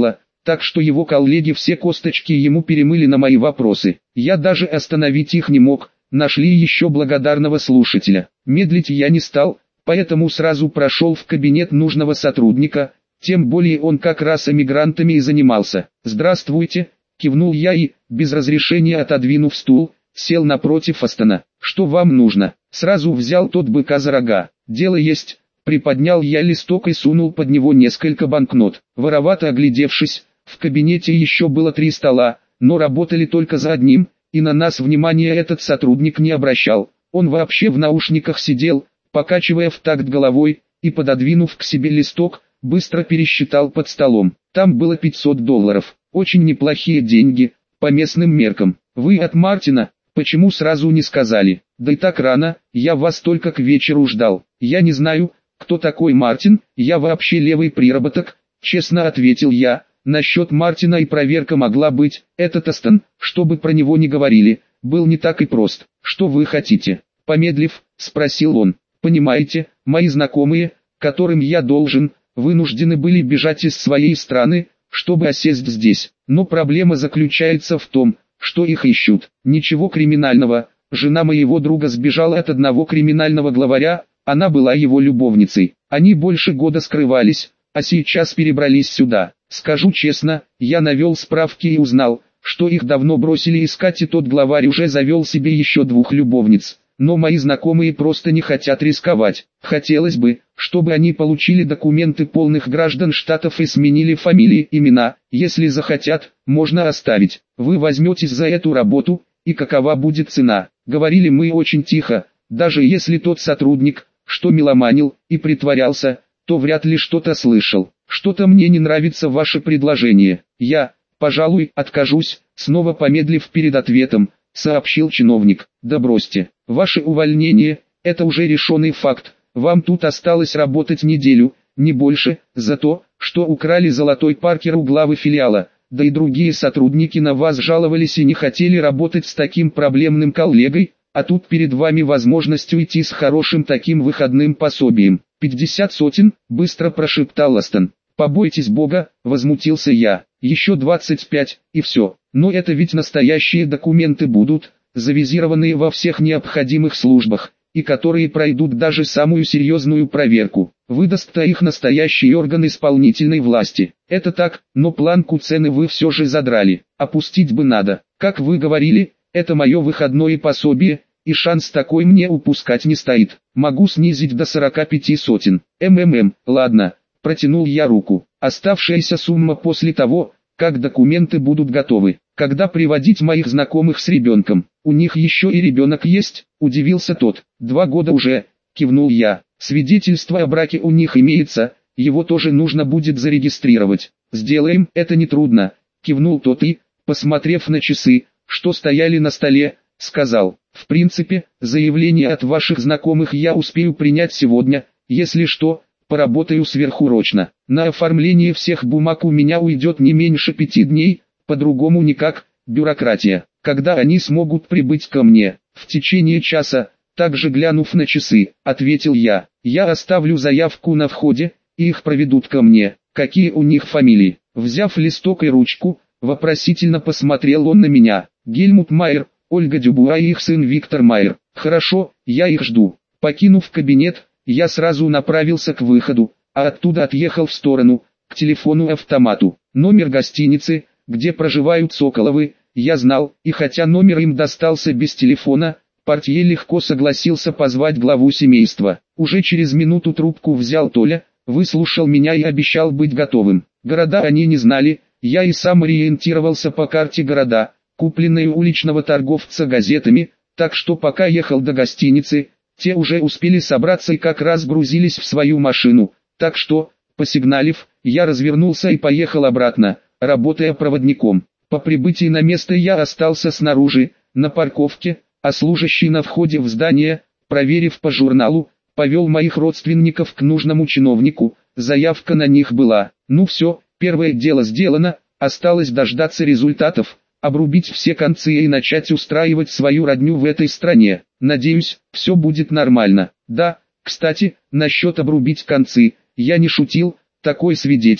так что его коллеги все косточки ему перемыли на мои вопросы. Я даже остановить их не мог, нашли еще благодарного слушателя. Медлить я не стал, поэтому сразу прошел в кабинет нужного сотрудника, тем более он как раз эмигрантами и занимался. «Здравствуйте», — кивнул я и, без разрешения отодвинув стул, сел напротив Астана. «Что вам нужно?» Сразу взял тот быка за рога. «Дело есть». Приподнял я листок и сунул под него несколько банкнот. Воровато оглядевшись, в кабинете еще было три стола, но работали только за одним, и на нас внимания этот сотрудник не обращал. Он вообще в наушниках сидел, покачивая в такт головой, и, пододвинув к себе листок, быстро пересчитал под столом. Там было пятьсот долларов. Очень неплохие деньги, по местным меркам. «Вы от Мартина? Почему сразу не сказали?» «Да и так рано, я вас только к вечеру ждал». «Я не знаю, кто такой Мартин, я вообще левый приработок», честно ответил я. Насчет Мартина и проверка могла быть. Этот Астон, чтобы про него не говорили, был не так и прост. «Что вы хотите?» Помедлив, спросил он. «Понимаете, мои знакомые, которым я должен, вынуждены были бежать из своей страны, чтобы осесть здесь. Но проблема заключается в том, что их ищут. Ничего криминального. Жена моего друга сбежала от одного криминального главаря, она была его любовницей. Они больше года скрывались, а сейчас перебрались сюда. Скажу честно, я навел справки и узнал, что их давно бросили искать, и тот главарь уже завел себе еще двух любовниц. Но мои знакомые просто не хотят рисковать. Хотелось бы, чтобы они получили документы полных граждан штатов и сменили фамилии, имена. Если захотят, можно оставить. Вы возьметесь за эту работу, и какова будет цена?» Говорили мы очень тихо, даже если тот сотрудник, что меломанил и притворялся, то вряд ли что-то слышал. «Что-то мне не нравится ваше предложение. Я, пожалуй, откажусь», снова помедлив перед ответом, сообщил чиновник. «Да бросьте, ваше увольнение – это уже решенный факт, вам тут осталось работать неделю, не больше, за то, что украли золотой Паркер у главы филиала, да и другие сотрудники на вас жаловались и не хотели работать с таким проблемным коллегой, а тут перед вами возможность уйти с хорошим таким выходным пособием. пятьдесят сотен», быстро прошептал Астон. «Побойтесь Бога», возмутился я. «Еще двадцать пять, и все. Но это ведь настоящие документы будут, завизированные во всех необходимых службах, и которые пройдут даже самую серьезную проверку. Выдаст-то их настоящий орган исполнительной власти. Это так, но планку цены вы все же задрали. Опустить бы надо. Как вы говорили, это мое выходное пособие, и шанс такой мне упускать не стоит. Могу снизить до сорока пяти сотен. МММ, ладно». Протянул я руку. Оставшаяся сумма после того, как документы будут готовы. Когда приводить моих знакомых с ребенком? У них еще и ребенок есть? Удивился тот. Два года уже, кивнул я. Свидетельство о браке у них имеется, его тоже нужно будет зарегистрировать. Сделаем, это нетрудно, кивнул тот и, посмотрев на часы, что стояли на столе, сказал. В принципе, заявление от ваших знакомых я успею принять сегодня, если что, поработаю сверхурочно. На оформление всех бумаг у меня уйдет не меньше пяти дней, по-другому никак, бюрократия. Когда они смогут прибыть ко мне? В течение часа, также глянув на часы, ответил я. Я оставлю заявку на входе, и их проведут ко мне. Какие у них фамилии? Взяв листок и ручку, вопросительно посмотрел он на меня. Гельмут Майер, Ольга Дюбуа и их сын Виктор Майер. Хорошо, я их жду. Покинув кабинет, я сразу направился к выходу, а оттуда отъехал в сторону, к телефону-автомату. Номер гостиницы, где проживают Соколовы, я знал, и хотя номер им достался без телефона, портье легко согласился позвать главу семейства. Уже через минуту трубку взял Толя, выслушал меня и обещал быть готовым. Города они не знали, я и сам ориентировался по карте города, купленной у уличного торговца газетами, так что пока ехал до гостиницы, те уже успели собраться и как раз грузились в свою машину, так что, посигналив, я развернулся и поехал обратно, работая проводником. По прибытии на место я остался снаружи, на парковке, а служащий на входе в здание, проверив по журналу, повел моих родственников к нужному чиновнику, заявка на них была. Ну все, первое дело сделано, осталось дождаться результатов, обрубить все концы и начать устраивать свою родню в этой стране. Надеюсь, все будет нормально. Да, кстати, насчет обрубить концы, я не шутил, такой свидетель,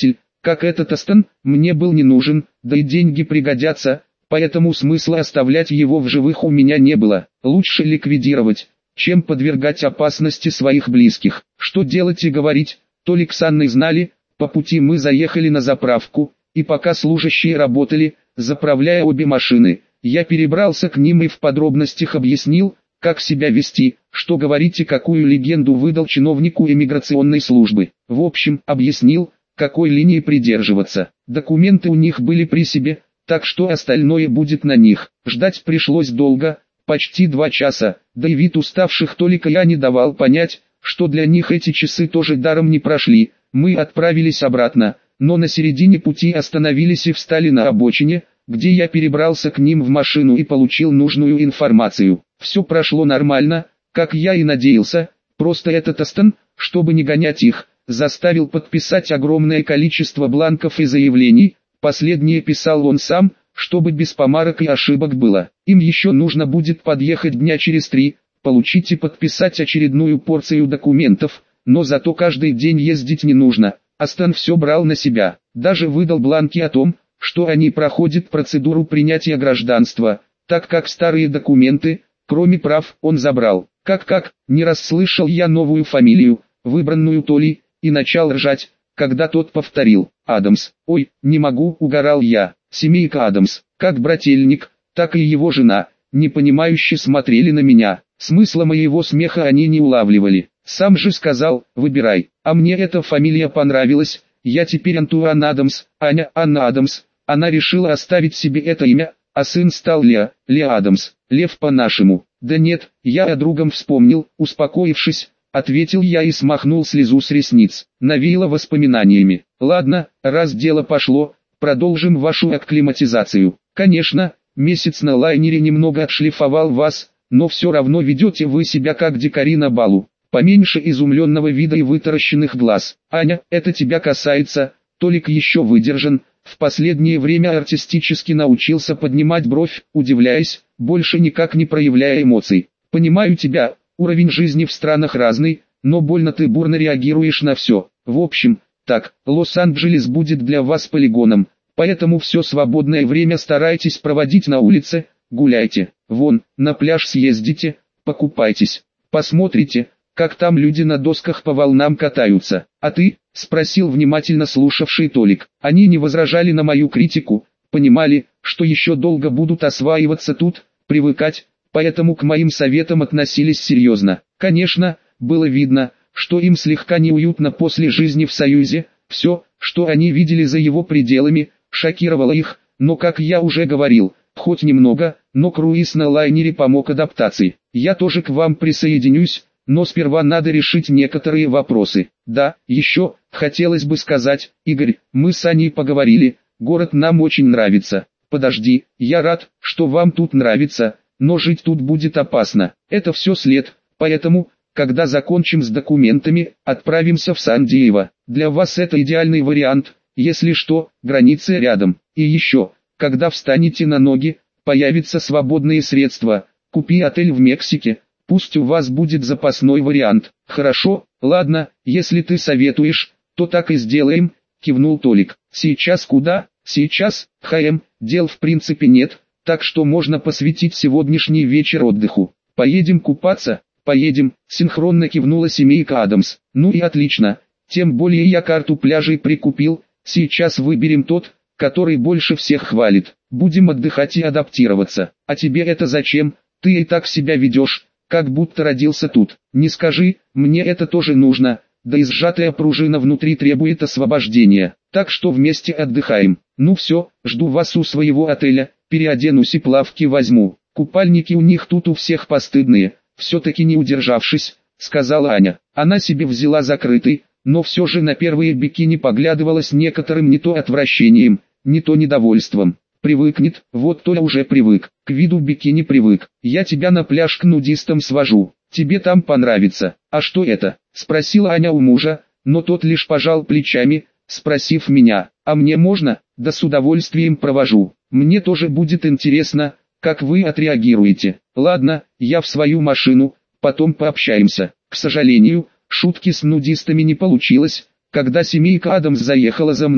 как этот Астон, мне был не нужен, да и деньги пригодятся, поэтому смысла оставлять его в живых у меня не было. Лучше ликвидировать, чем подвергать опасности своих близких. Что делать и говорить, Толик с Анной знали. По пути мы заехали на заправку, и пока служащие работали, заправляя обе машины, я перебрался к ним и в подробностях объяснил, как себя вести, что говорить и какую легенду выдал чиновнику иммиграционной службы. В общем, объяснил, какой линии придерживаться. Документы у них были при себе, так что остальное будет на них. Ждать пришлось долго, почти два часа, да и вид уставших Толика я не давал понять, что для них эти часы тоже даром не прошли. Мы отправились обратно, но на середине пути остановились и встали на обочине, где я перебрался к ним в машину и получил нужную информацию. Все прошло нормально, как я и надеялся, просто этот Астон, чтобы не гонять их, заставил подписать огромное количество бланков и заявлений. Последнее писал он сам, чтобы без помарок и ошибок было. Им еще нужно будет подъехать дня через три, получить и подписать очередную порцию документов, но зато каждый день ездить не нужно. Астон все брал на себя, даже выдал бланки о том, что они проходят процедуру принятия гражданства, так как старые документы, кроме прав, он забрал. Как-как, не расслышал я новую фамилию, выбранную Толей, и начал ржать, когда тот повторил: «Адамс». «Ой, не могу», угорал я. Семейка Адамс, как брательник, так и его жена, непонимающе смотрели на меня. Смысла моего смеха они не улавливали. Сам же сказал: «Выбирай». А мне эта фамилия понравилась, я теперь Антуан Адамс, Аня Анна Адамс. Она решила оставить себе это имя, а сын стал Лео, Лео Адамс, Лев по-нашему. Да нет, я о другом вспомнил, успокоившись, ответил я и смахнул слезу с ресниц. Навеяло воспоминаниями. Ладно, раз дело пошло, продолжим вашу акклиматизацию. Конечно, месяц на лайнере немного отшлифовал вас, но все равно ведете вы себя как дикари на балу. Поменьше изумленного вида и вытаращенных глаз. Аня, это тебя касается. Толик еще выдержан. В последнее время артистически научился поднимать бровь, удивляясь, больше никак не проявляя эмоций. Понимаю тебя, уровень жизни в странах разный, но больно ты бурно реагируешь на все. В общем, так, Лос-Анджелес будет для вас полигоном, поэтому все свободное время старайтесь проводить на улице, гуляйте, вон, на пляж съездите, покупайтесь, посмотрите, как там люди на досках по волнам катаются. А ты? — спросил внимательно слушавший Толик. Они не возражали на мою критику, понимали, что еще долго будут осваиваться тут, привыкать, поэтому к моим советам относились серьезно. Конечно, было видно, что им слегка неуютно после жизни в Союзе, все, что они видели за его пределами, шокировало их, но, как я уже говорил, хоть немного, но круиз на лайнере помог адаптации. Я тоже к вам присоединюсь, но сперва надо решить некоторые вопросы. Да, еще, хотелось бы сказать, Игорь, мы с Аней поговорили, город нам очень нравится. Подожди, я рад, что вам тут нравится, но жить тут будет опасно. Это все след, поэтому, когда закончим с документами, отправимся в Сан-Диего. Для вас это идеальный вариант, если что, границы рядом. И еще, когда встанете на ноги, появятся свободные средства, купи отель в Мексике. Пусть у вас будет запасной вариант. Хорошо, ладно, если ты советуешь, то так и сделаем, кивнул Толик. Сейчас куда? Сейчас, ХМ, дел в принципе нет, так что можно посвятить сегодняшний вечер отдыху. Поедем купаться? Поедем, синхронно кивнула семейка Адамс. Ну и отлично, тем более я карту пляжей прикупил, сейчас выберем тот, который больше всех хвалит. Будем отдыхать и адаптироваться. А тебе это зачем? Ты и так себя ведешь, как будто родился тут. Не скажи, мне это тоже нужно, да и сжатая пружина внутри требует освобождения. Так что вместе отдыхаем. Ну все, жду вас у своего отеля, переоденусь и плавки возьму. Купальники у них тут у всех постыдные, все-таки не удержавшись, сказала Аня. Она себе взяла закрытый, но все же на первые бикини поглядывала с некоторым не то отвращением, не то недовольством. Привыкнет, вот Толя уже привык, к виду бикини привык. Я тебя на пляж к нудистам свожу, тебе там понравится. А что это? Спросила Аня у мужа, но тот лишь пожал плечами, спросив меня, а мне можно? Да с удовольствием провожу. Мне тоже будет интересно, как вы отреагируете. Ладно, я в свою машину, потом пообщаемся. К сожалению, шутки с нудистами не получилось. Когда семейка Адамс заехала за мной,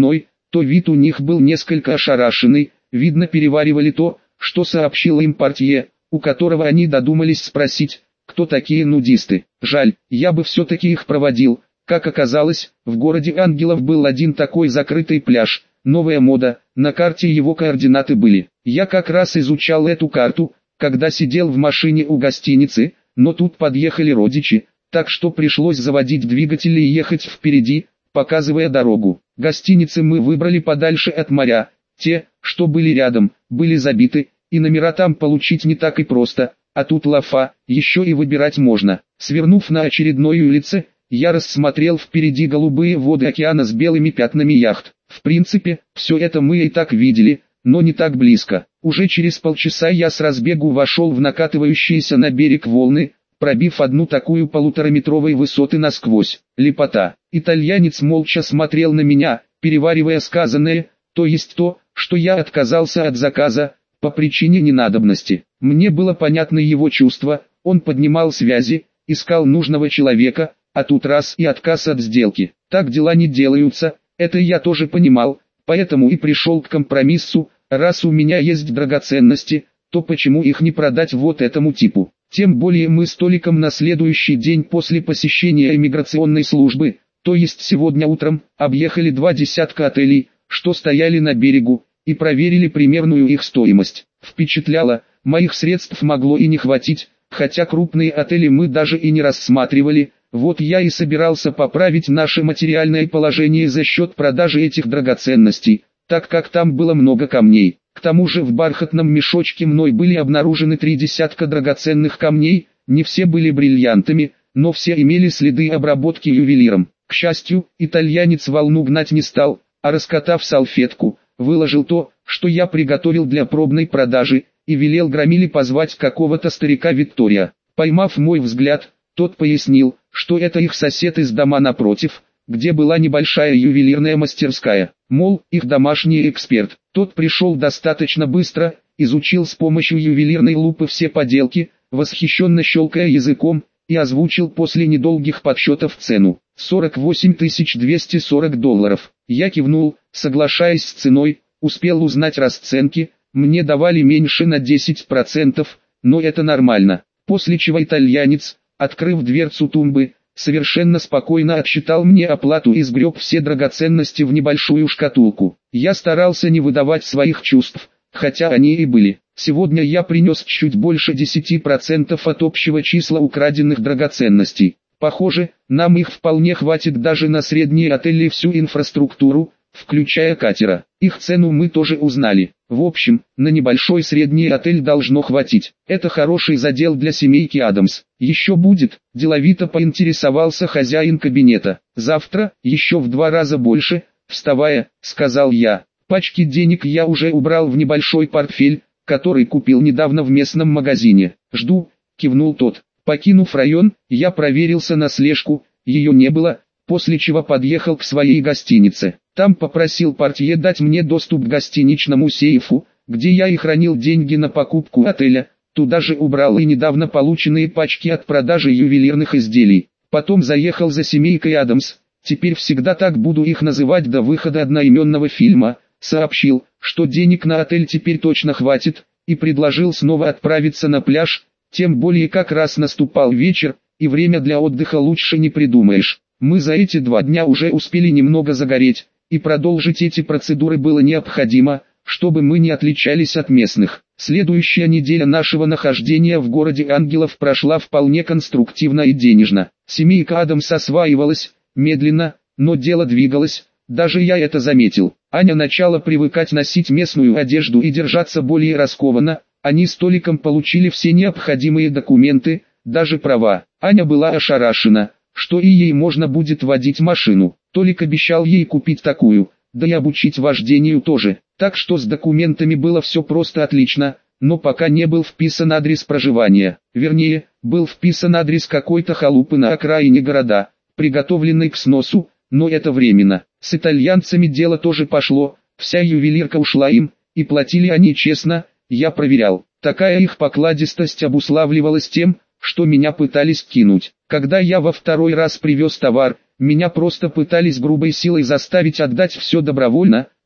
то вид у них был несколько ошарашенный, видно переваривали то, что сообщил им портье, у которого они додумались спросить, кто такие нудисты. Жаль, я бы все-таки их проводил. Как оказалось, в городе ангелов был один такой закрытый пляж, новая мода, на карте его координаты были. Я как раз изучал эту карту, когда сидел в машине у гостиницы, но тут подъехали родичи, так что пришлось заводить двигатель и ехать впереди, показывая дорогу. Гостиницы мы выбрали подальше от моря, те, что были рядом, были забиты, и номера там получить не так и просто, а тут лафа, еще и выбирать можно. Свернув на очередной улице, я рассмотрел впереди голубые воды океана с белыми пятнами яхт. В принципе, все это мы и так видели, но не так близко. Уже через полчаса я с разбегу вошел в накатывающиеся на берег волны, пробив одну такую полутораметровой высоты насквозь. Лепота. Итальянец молча смотрел на меня, переваривая сказанное, то есть то, что я отказался от заказа, по причине ненадобности. Мне было понятно его чувство, он поднимал связи, искал нужного человека, а тут раз и отказ от сделки. Так дела не делаются, это я тоже понимал, поэтому и пришел к компромиссу, раз у меня есть драгоценности, то почему их не продать вот этому типу. Тем более мы с Толиком на следующий день после посещения иммиграционной службы, то есть сегодня утром, объехали два десятка отелей, что стояли на берегу, и проверили примерную их стоимость. Впечатляло, моих средств могло и не хватить, хотя крупные отели мы даже и не рассматривали. Вот я и собирался поправить наше материальное положение за счет продажи этих драгоценностей, так как там было много камней. К тому же в бархатном мешочке мной были обнаружены три десятка драгоценных камней, не все были бриллиантами, но все имели следы обработки ювелиром. К счастью, итальянец волну гнать не стал, а раскатав салфетку, выложил то, что я приготовил для пробной продажи, и велел громиле позвать какого-то старика Виктория. Поймав мой взгляд, тот пояснил, что это их сосед из дома напротив, где была небольшая ювелирная мастерская. Мол, их домашний эксперт. Тот пришел достаточно быстро, изучил с помощью ювелирной лупы все поделки, восхищенно щелкая языком, и озвучил после недолгих подсчетов цену. сорок восемь тысяч двести сорок долларов. Я кивнул, соглашаясь с ценой, успел узнать расценки, мне давали меньше на десять процентов, но это нормально. После чего итальянец, открыв дверцу тумбы, совершенно спокойно отсчитал мне оплату и сгреб все драгоценности в небольшую шкатулку. Я старался не выдавать своих чувств, хотя они и были. Сегодня я принес чуть больше десяти процентов от общего числа украденных драгоценностей. Похоже, нам их вполне хватит даже на средние отели и всю инфраструктуру, включая катера. Их цену мы тоже узнали. В общем, на небольшой средний отель должно хватить. Это хороший задел для семейки Адамс. Еще будет, деловито поинтересовался хозяин кабинета. Завтра, еще в два раза больше, вставая, сказал я. Пачки денег я уже убрал в небольшой портфель, который купил недавно в местном магазине. Жду, кивнул тот. Покинув район, я проверился на слежку, ее не было, после чего подъехал к своей гостинице. Там попросил портье дать мне доступ к гостиничному сейфу, где я и хранил деньги на покупку отеля, туда же убрал и недавно полученные пачки от продажи ювелирных изделий. Потом заехал за семейкой Адамс, теперь всегда так буду их называть до выхода одноименного фильма, сообщил, что денег на отель теперь точно хватит, и предложил снова отправиться на пляж, тем более как раз наступал вечер, и время для отдыха лучше не придумаешь. Мы за эти два дня уже успели немного загореть, и продолжить эти процедуры было необходимо, чтобы мы не отличались от местных. Следующая неделя нашего нахождения в городе ангелов прошла вполне конструктивно и денежно. Семейка Адамс осваивалась, медленно, но дело двигалось, даже я это заметил. Аня начала привыкать носить местную одежду и держаться более раскованно, они с Толиком получили все необходимые документы, даже права. Аня была ошарашена, что и ей можно будет водить машину. Толик обещал ей купить такую, да и обучить вождению тоже. Так что с документами было все просто отлично, но пока не был вписан адрес проживания. Вернее, был вписан адрес какой-то халупы на окраине города, приготовленной к сносу, но это временно. С итальянцами дело тоже пошло, вся ювелирка ушла им, и платили они честно, я проверял. Такая их покладистость обуславливалась тем, что меня пытались кинуть. Когда я во второй раз привез товар, меня просто пытались грубой силой заставить отдать все добровольно,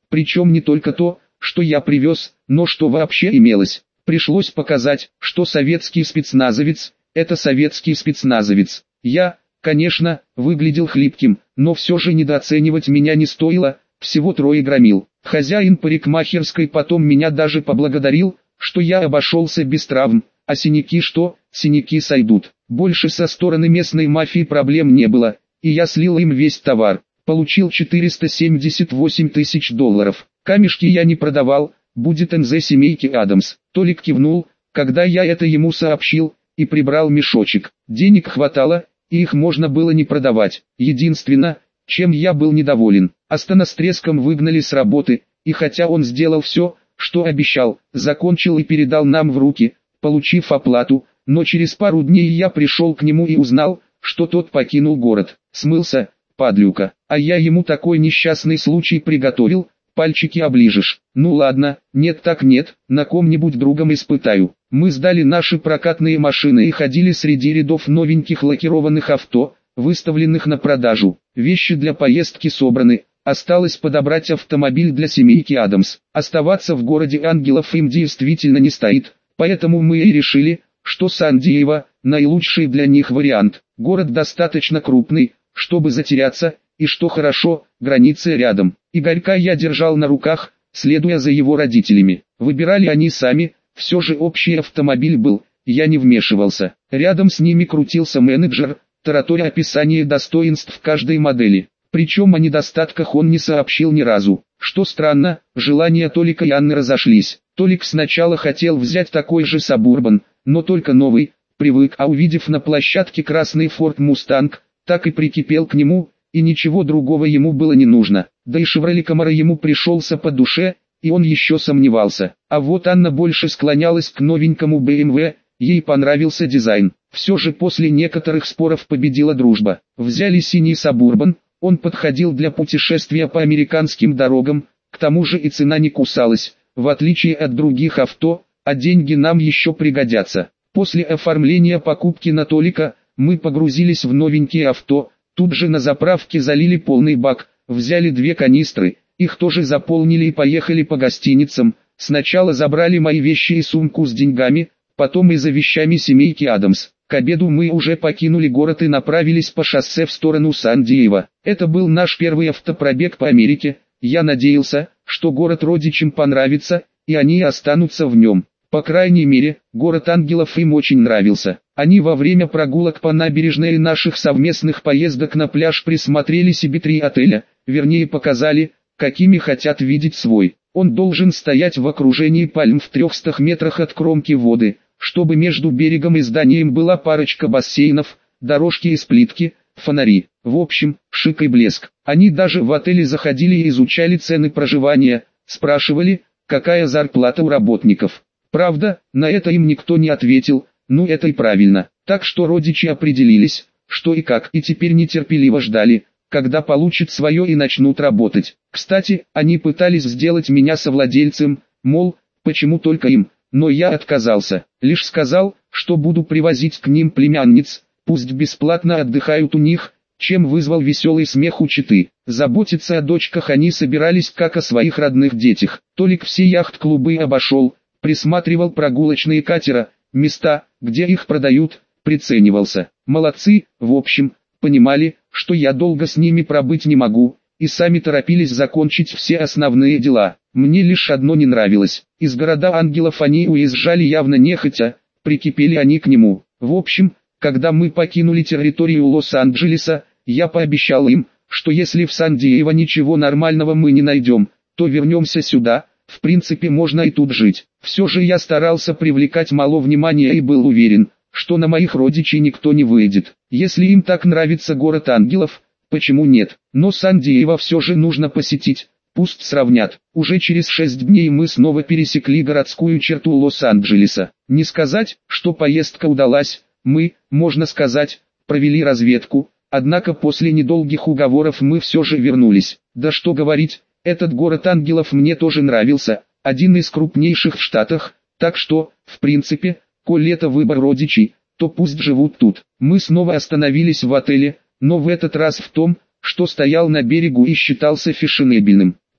Причем не только то, что я привез, но что вообще имелось. Пришлось показать, что советский спецназовец – это советский спецназовец. Я, конечно, выглядел хлипким, но все же недооценивать меня не стоило, всего трое громил. Хозяин парикмахерской потом меня даже поблагодарил, что я обошелся без травм, а синяки что, синяки сойдут. Больше со стороны местной мафии проблем не было, и я слил им весь товар. Получил четыреста семьдесят восемь тысяч долларов. Камешки я не продавал, будет эн зэ семейки Адамс. Толик кивнул, когда я это ему сообщил, и прибрал мешочек. Денег хватало, и их можно было не продавать. Единственное, чем я был недоволен, Астана с треском выгнали с работы, и хотя он сделал все, что обещал, закончил и передал нам в руки, получив оплату, но через пару дней я пришел к нему и узнал, что тот покинул город, смылся, падлюка, а я ему такой несчастный случай приготовил, пальчики оближешь. Ну ладно, нет так нет, на ком-нибудь другом испытаю. Мы сдали наши прокатные машины и ходили среди рядов новеньких лакированных авто, выставленных на продажу. Вещи для поездки собраны, осталось подобрать автомобиль для семейки Адамс. Оставаться в городе ангелов им действительно не стоит, поэтому мы и решили, что Сан-Диего – наилучший для них вариант. Город достаточно крупный, чтобы затеряться, и что хорошо, границы рядом. Игорька я держал на руках, следуя за его родителями. Выбирали они сами, все же общий автомобиль был, я не вмешивался. Рядом с ними крутился менеджер, тараторя описание достоинств каждой модели. Причем о недостатках он не сообщил ни разу. Что странно, желания Толика и Анны разошлись. Толик сначала хотел взять такой же Сабурбан, но только новый, привык, а увидев на площадке красный Форд Мустанг, так и прикипел к нему, и ничего другого ему было не нужно. Да и Шевроле Камаро ему пришелся по душе, и он еще сомневался. А вот Анна больше склонялась к новенькому бэ эм вэ, ей понравился дизайн. Все же после некоторых споров победила дружба. Взяли синий Сабурбан, он подходил для путешествия по американским дорогам, к тому же и цена не кусалась, в отличие от других авто, а деньги нам еще пригодятся. После оформления покупки на Толика, мы погрузились в новенькие авто, тут же на заправке залили полный бак, взяли две канистры, их тоже заполнили и поехали по гостиницам. Сначала забрали мои вещи и сумку с деньгами, потом и за вещами семейки Адамс. К обеду мы уже покинули город и направились по шоссе в сторону Сан-Диего. Это был наш первый автопробег по Америке, я надеялся, что город родичам понравится, и они останутся в нем. По крайней мере, город ангелов им очень нравился. Они во время прогулок по набережной и наших совместных поездок на пляж присмотрели себе три отеля, вернее показали, какими хотят видеть свой. Он должен стоять в окружении пальм в трехстах метрах от кромки воды, чтобы между берегом и зданием была парочка бассейнов, дорожки из плитки, фонари. В общем, шик и блеск. Они даже в отеле заходили и изучали цены проживания, спрашивали, какая зарплата у работников. Правда, на это им никто не ответил, ну это и правильно. Так что родичи определились, что и как, и теперь нетерпеливо ждали, когда получат свое и начнут работать. Кстати, они пытались сделать меня совладельцем, мол, почему только им, но я отказался. Лишь сказал, что буду привозить к ним племянниц, пусть бесплатно отдыхают у них, чем вызвал веселый смех у четы. Заботиться о дочках они собирались как о своих родных детях. Толик все яхт-клубы обошел, присматривал прогулочные катера, места, где их продают, приценивался. Молодцы, в общем, понимали, что я долго с ними пробыть не могу, и сами торопились закончить все основные дела. Мне лишь одно не нравилось. Из города ангелов они уезжали явно нехотя, прикипели они к нему. В общем, когда мы покинули территорию Лос-Анджелеса, я пообещал им, что если в Сан-Диего ничего нормального мы не найдем, то вернемся сюда. В принципе можно и тут жить. Все же я старался привлекать мало внимания и был уверен, что на моих родичей никто не выйдет. Если им так нравится город ангелов, почему нет? Но Сан-Диего все же нужно посетить, пусть сравнят. Уже через шесть дней мы снова пересекли городскую черту Лос-Анджелеса. Не сказать, что поездка удалась, мы, можно сказать, провели разведку, однако после недолгих уговоров мы все же вернулись. Да что говорить, этот город ангелов мне тоже нравился, один из крупнейших в Штатах, так что, в принципе, коль это выбор родичей, то пусть живут тут. Мы снова остановились в отеле, но в этот раз в том, что стоял на берегу и считался фешенебельным.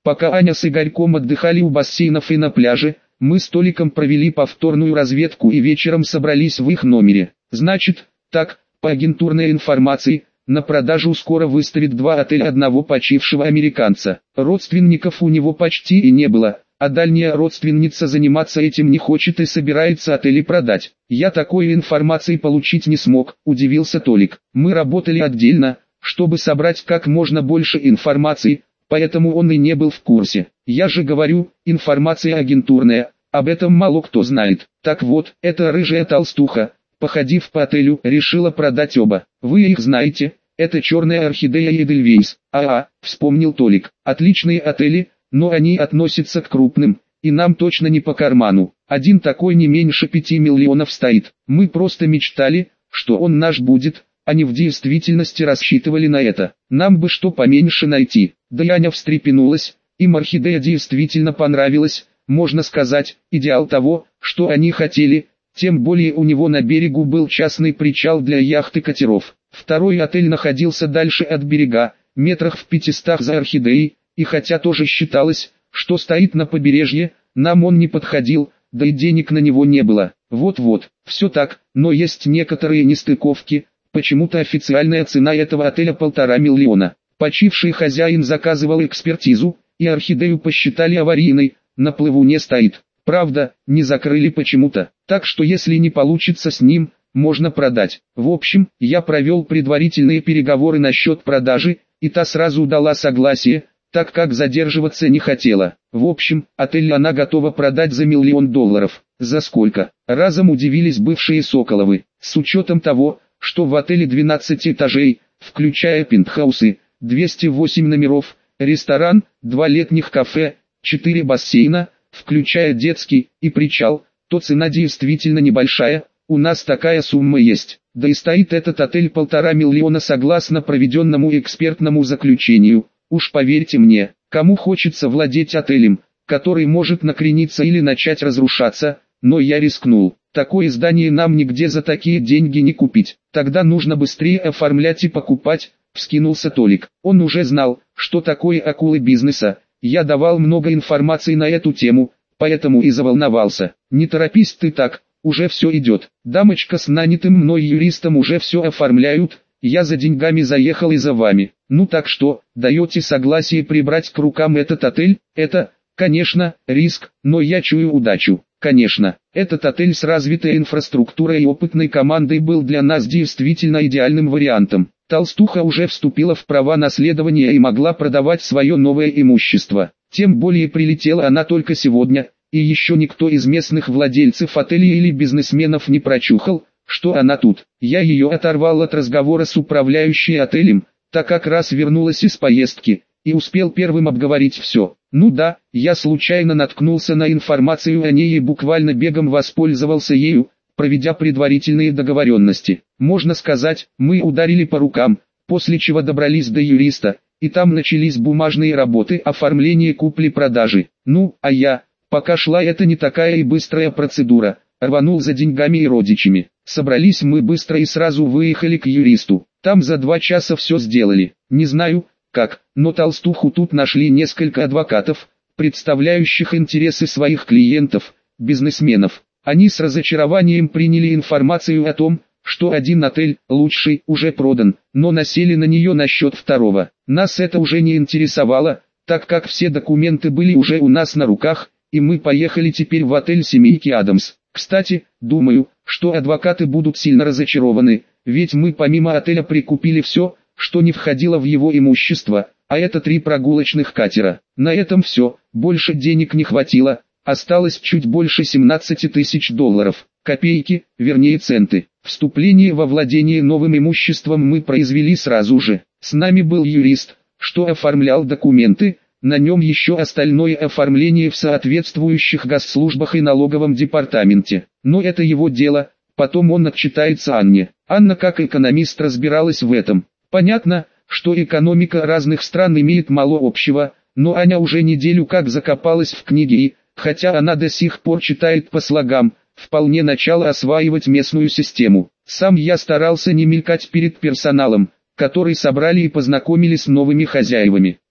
Пока Аня с Игорьком отдыхали у бассейнов и на пляже, мы с Толиком провели повторную разведку и вечером собрались в их номере. Значит, так, по агентурной информации, на продажу скоро выставит два отеля одного почившего американца. Родственников у него почти и не было, а дальняя родственница заниматься этим не хочет и собирается отели продать. Я такой информации получить не смог, удивился Толик. Мы работали отдельно, чтобы собрать как можно больше информации, поэтому он и не был в курсе. Я же говорю, информация агентурная, об этом мало кто знает. Так вот, эта рыжая толстуха, походив по отелю, решила продать оба. Вы их знаете, это Черная Орхидея и Эдельвейс. А-а, вспомнил Толик. Отличные отели, но они относятся к крупным, и нам точно не по карману. Один такой не меньше пяти миллионов стоит. Мы просто мечтали, что он наш будет, а не в действительности рассчитывали на это. Нам бы что поменьше найти. Да и Аня встрепенулась, им Орхидея действительно понравилась, можно сказать, идеал того, что они хотели, тем более у него на берегу был частный причал для яхт и катеров. Второй отель находился дальше от берега, метрах в пятистах за Орхидеей, и хотя тоже считалось, что стоит на побережье, нам он не подходил, да и денег на него не было. Вот-вот, все так, но есть некоторые нестыковки. Почему-то официальная цена этого отеля полтора миллиона. Почивший хозяин заказывал экспертизу, и Орхидею посчитали аварийной, на плаву не стоит. Правда, не закрыли почему-то, так что если не получится с ним, можно продать. В общем, я провел предварительные переговоры насчет продажи, и та сразу дала согласие, так как задерживаться не хотела. В общем, отель она готова продать за миллион долларов. За сколько? Разом удивились бывшие Соколовы. С учетом того, что в отеле двенадцать этажей, включая пентхаусы, двести восемь номеров, ресторан, два летних кафе, четыре бассейна, включая детский, и причал, то цена действительно небольшая, у нас такая сумма есть. Да и стоит этот отель полтора миллиона согласно проведенному экспертному заключению. Уж поверьте мне, кому хочется владеть отелем, который может накрениться или начать разрушаться, но я рискнул. Такое здание нам нигде за такие деньги не купить. Тогда нужно быстрее оформлять и покупать, вскинулся Толик. Он уже знал, что такое акулы бизнеса. Я давал много информации на эту тему, поэтому и заволновался. Не торопись ты так, уже все идет. Дамочка с нанятым мной юристом уже все оформляют, я за деньгами заехал и за вами. Ну так что, даете согласие прибрать к рукам этот отель? Это, конечно, риск, но я чую удачу. Конечно, этот отель с развитой инфраструктурой и опытной командой был для нас действительно идеальным вариантом. Толстуха уже вступила в права наследования и могла продавать свое новое имущество. Тем более прилетела она только сегодня, и еще никто из местных владельцев отелей или бизнесменов не прочухал, что она тут. Я ее оторвал от разговора с управляющей отелем, так как раз вернулась из поездки, и успел первым обговорить все. Ну да, я случайно наткнулся на информацию о ней и буквально бегом воспользовался ею, проведя предварительные договоренности. Можно сказать, мы ударили по рукам, после чего добрались до юриста, и там начались бумажные работы, оформление купли-продажи. Ну, а я, пока шла эта не такая и быстрая процедура, рванул за деньгами и родичами. Собрались мы быстро и сразу выехали к юристу. Там за два часа все сделали. Не знаю, как, но толстуху тут нашли несколько адвокатов, представляющих интересы своих клиентов, бизнесменов. Они с разочарованием приняли информацию о том, что один отель, лучший, уже продан, но насели на нее насчет второго. Нас это уже не интересовало, так как все документы были уже у нас на руках, и мы поехали теперь в отель семейки Адамс. Кстати, думаю, что адвокаты будут сильно разочарованы, ведь мы помимо отеля прикупили все, что не входило в его имущество, а это три прогулочных катера. На этом все, больше денег не хватило, осталось чуть больше семнадцати тысяч долларов. Копейки, вернее центы. Вступление во владение новым имуществом мы произвели сразу же. С нами был юрист, что оформлял документы, на нем еще остальное оформление в соответствующих госслужбах и налоговом департаменте. Но это его дело, потом он отчитается Анне. Анна как экономист разбиралась в этом. Понятно, что экономика разных стран имеет мало общего, но Аня уже неделю как закопалась в книге и, хотя она до сих пор читает по слогам, вполне начала осваивать местную систему. Сам я старался не мелькать перед персоналом, который собрали и познакомили с новыми хозяевами.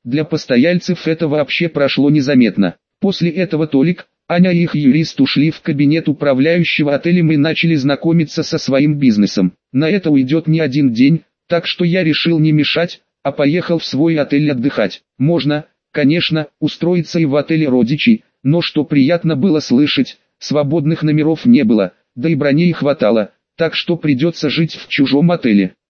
Для постояльцев это вообще прошло незаметно. После этого Толик, Аня и их юрист ушли в кабинет управляющего отелем и начали знакомиться со своим бизнесом. На это уйдет не один день, так что я решил не мешать, а поехал в свой отель отдыхать. Можно, конечно, устроиться и в отеле родичей, но что приятно было слышать, свободных номеров не было, да и броней хватало, так что придется жить в чужом отеле.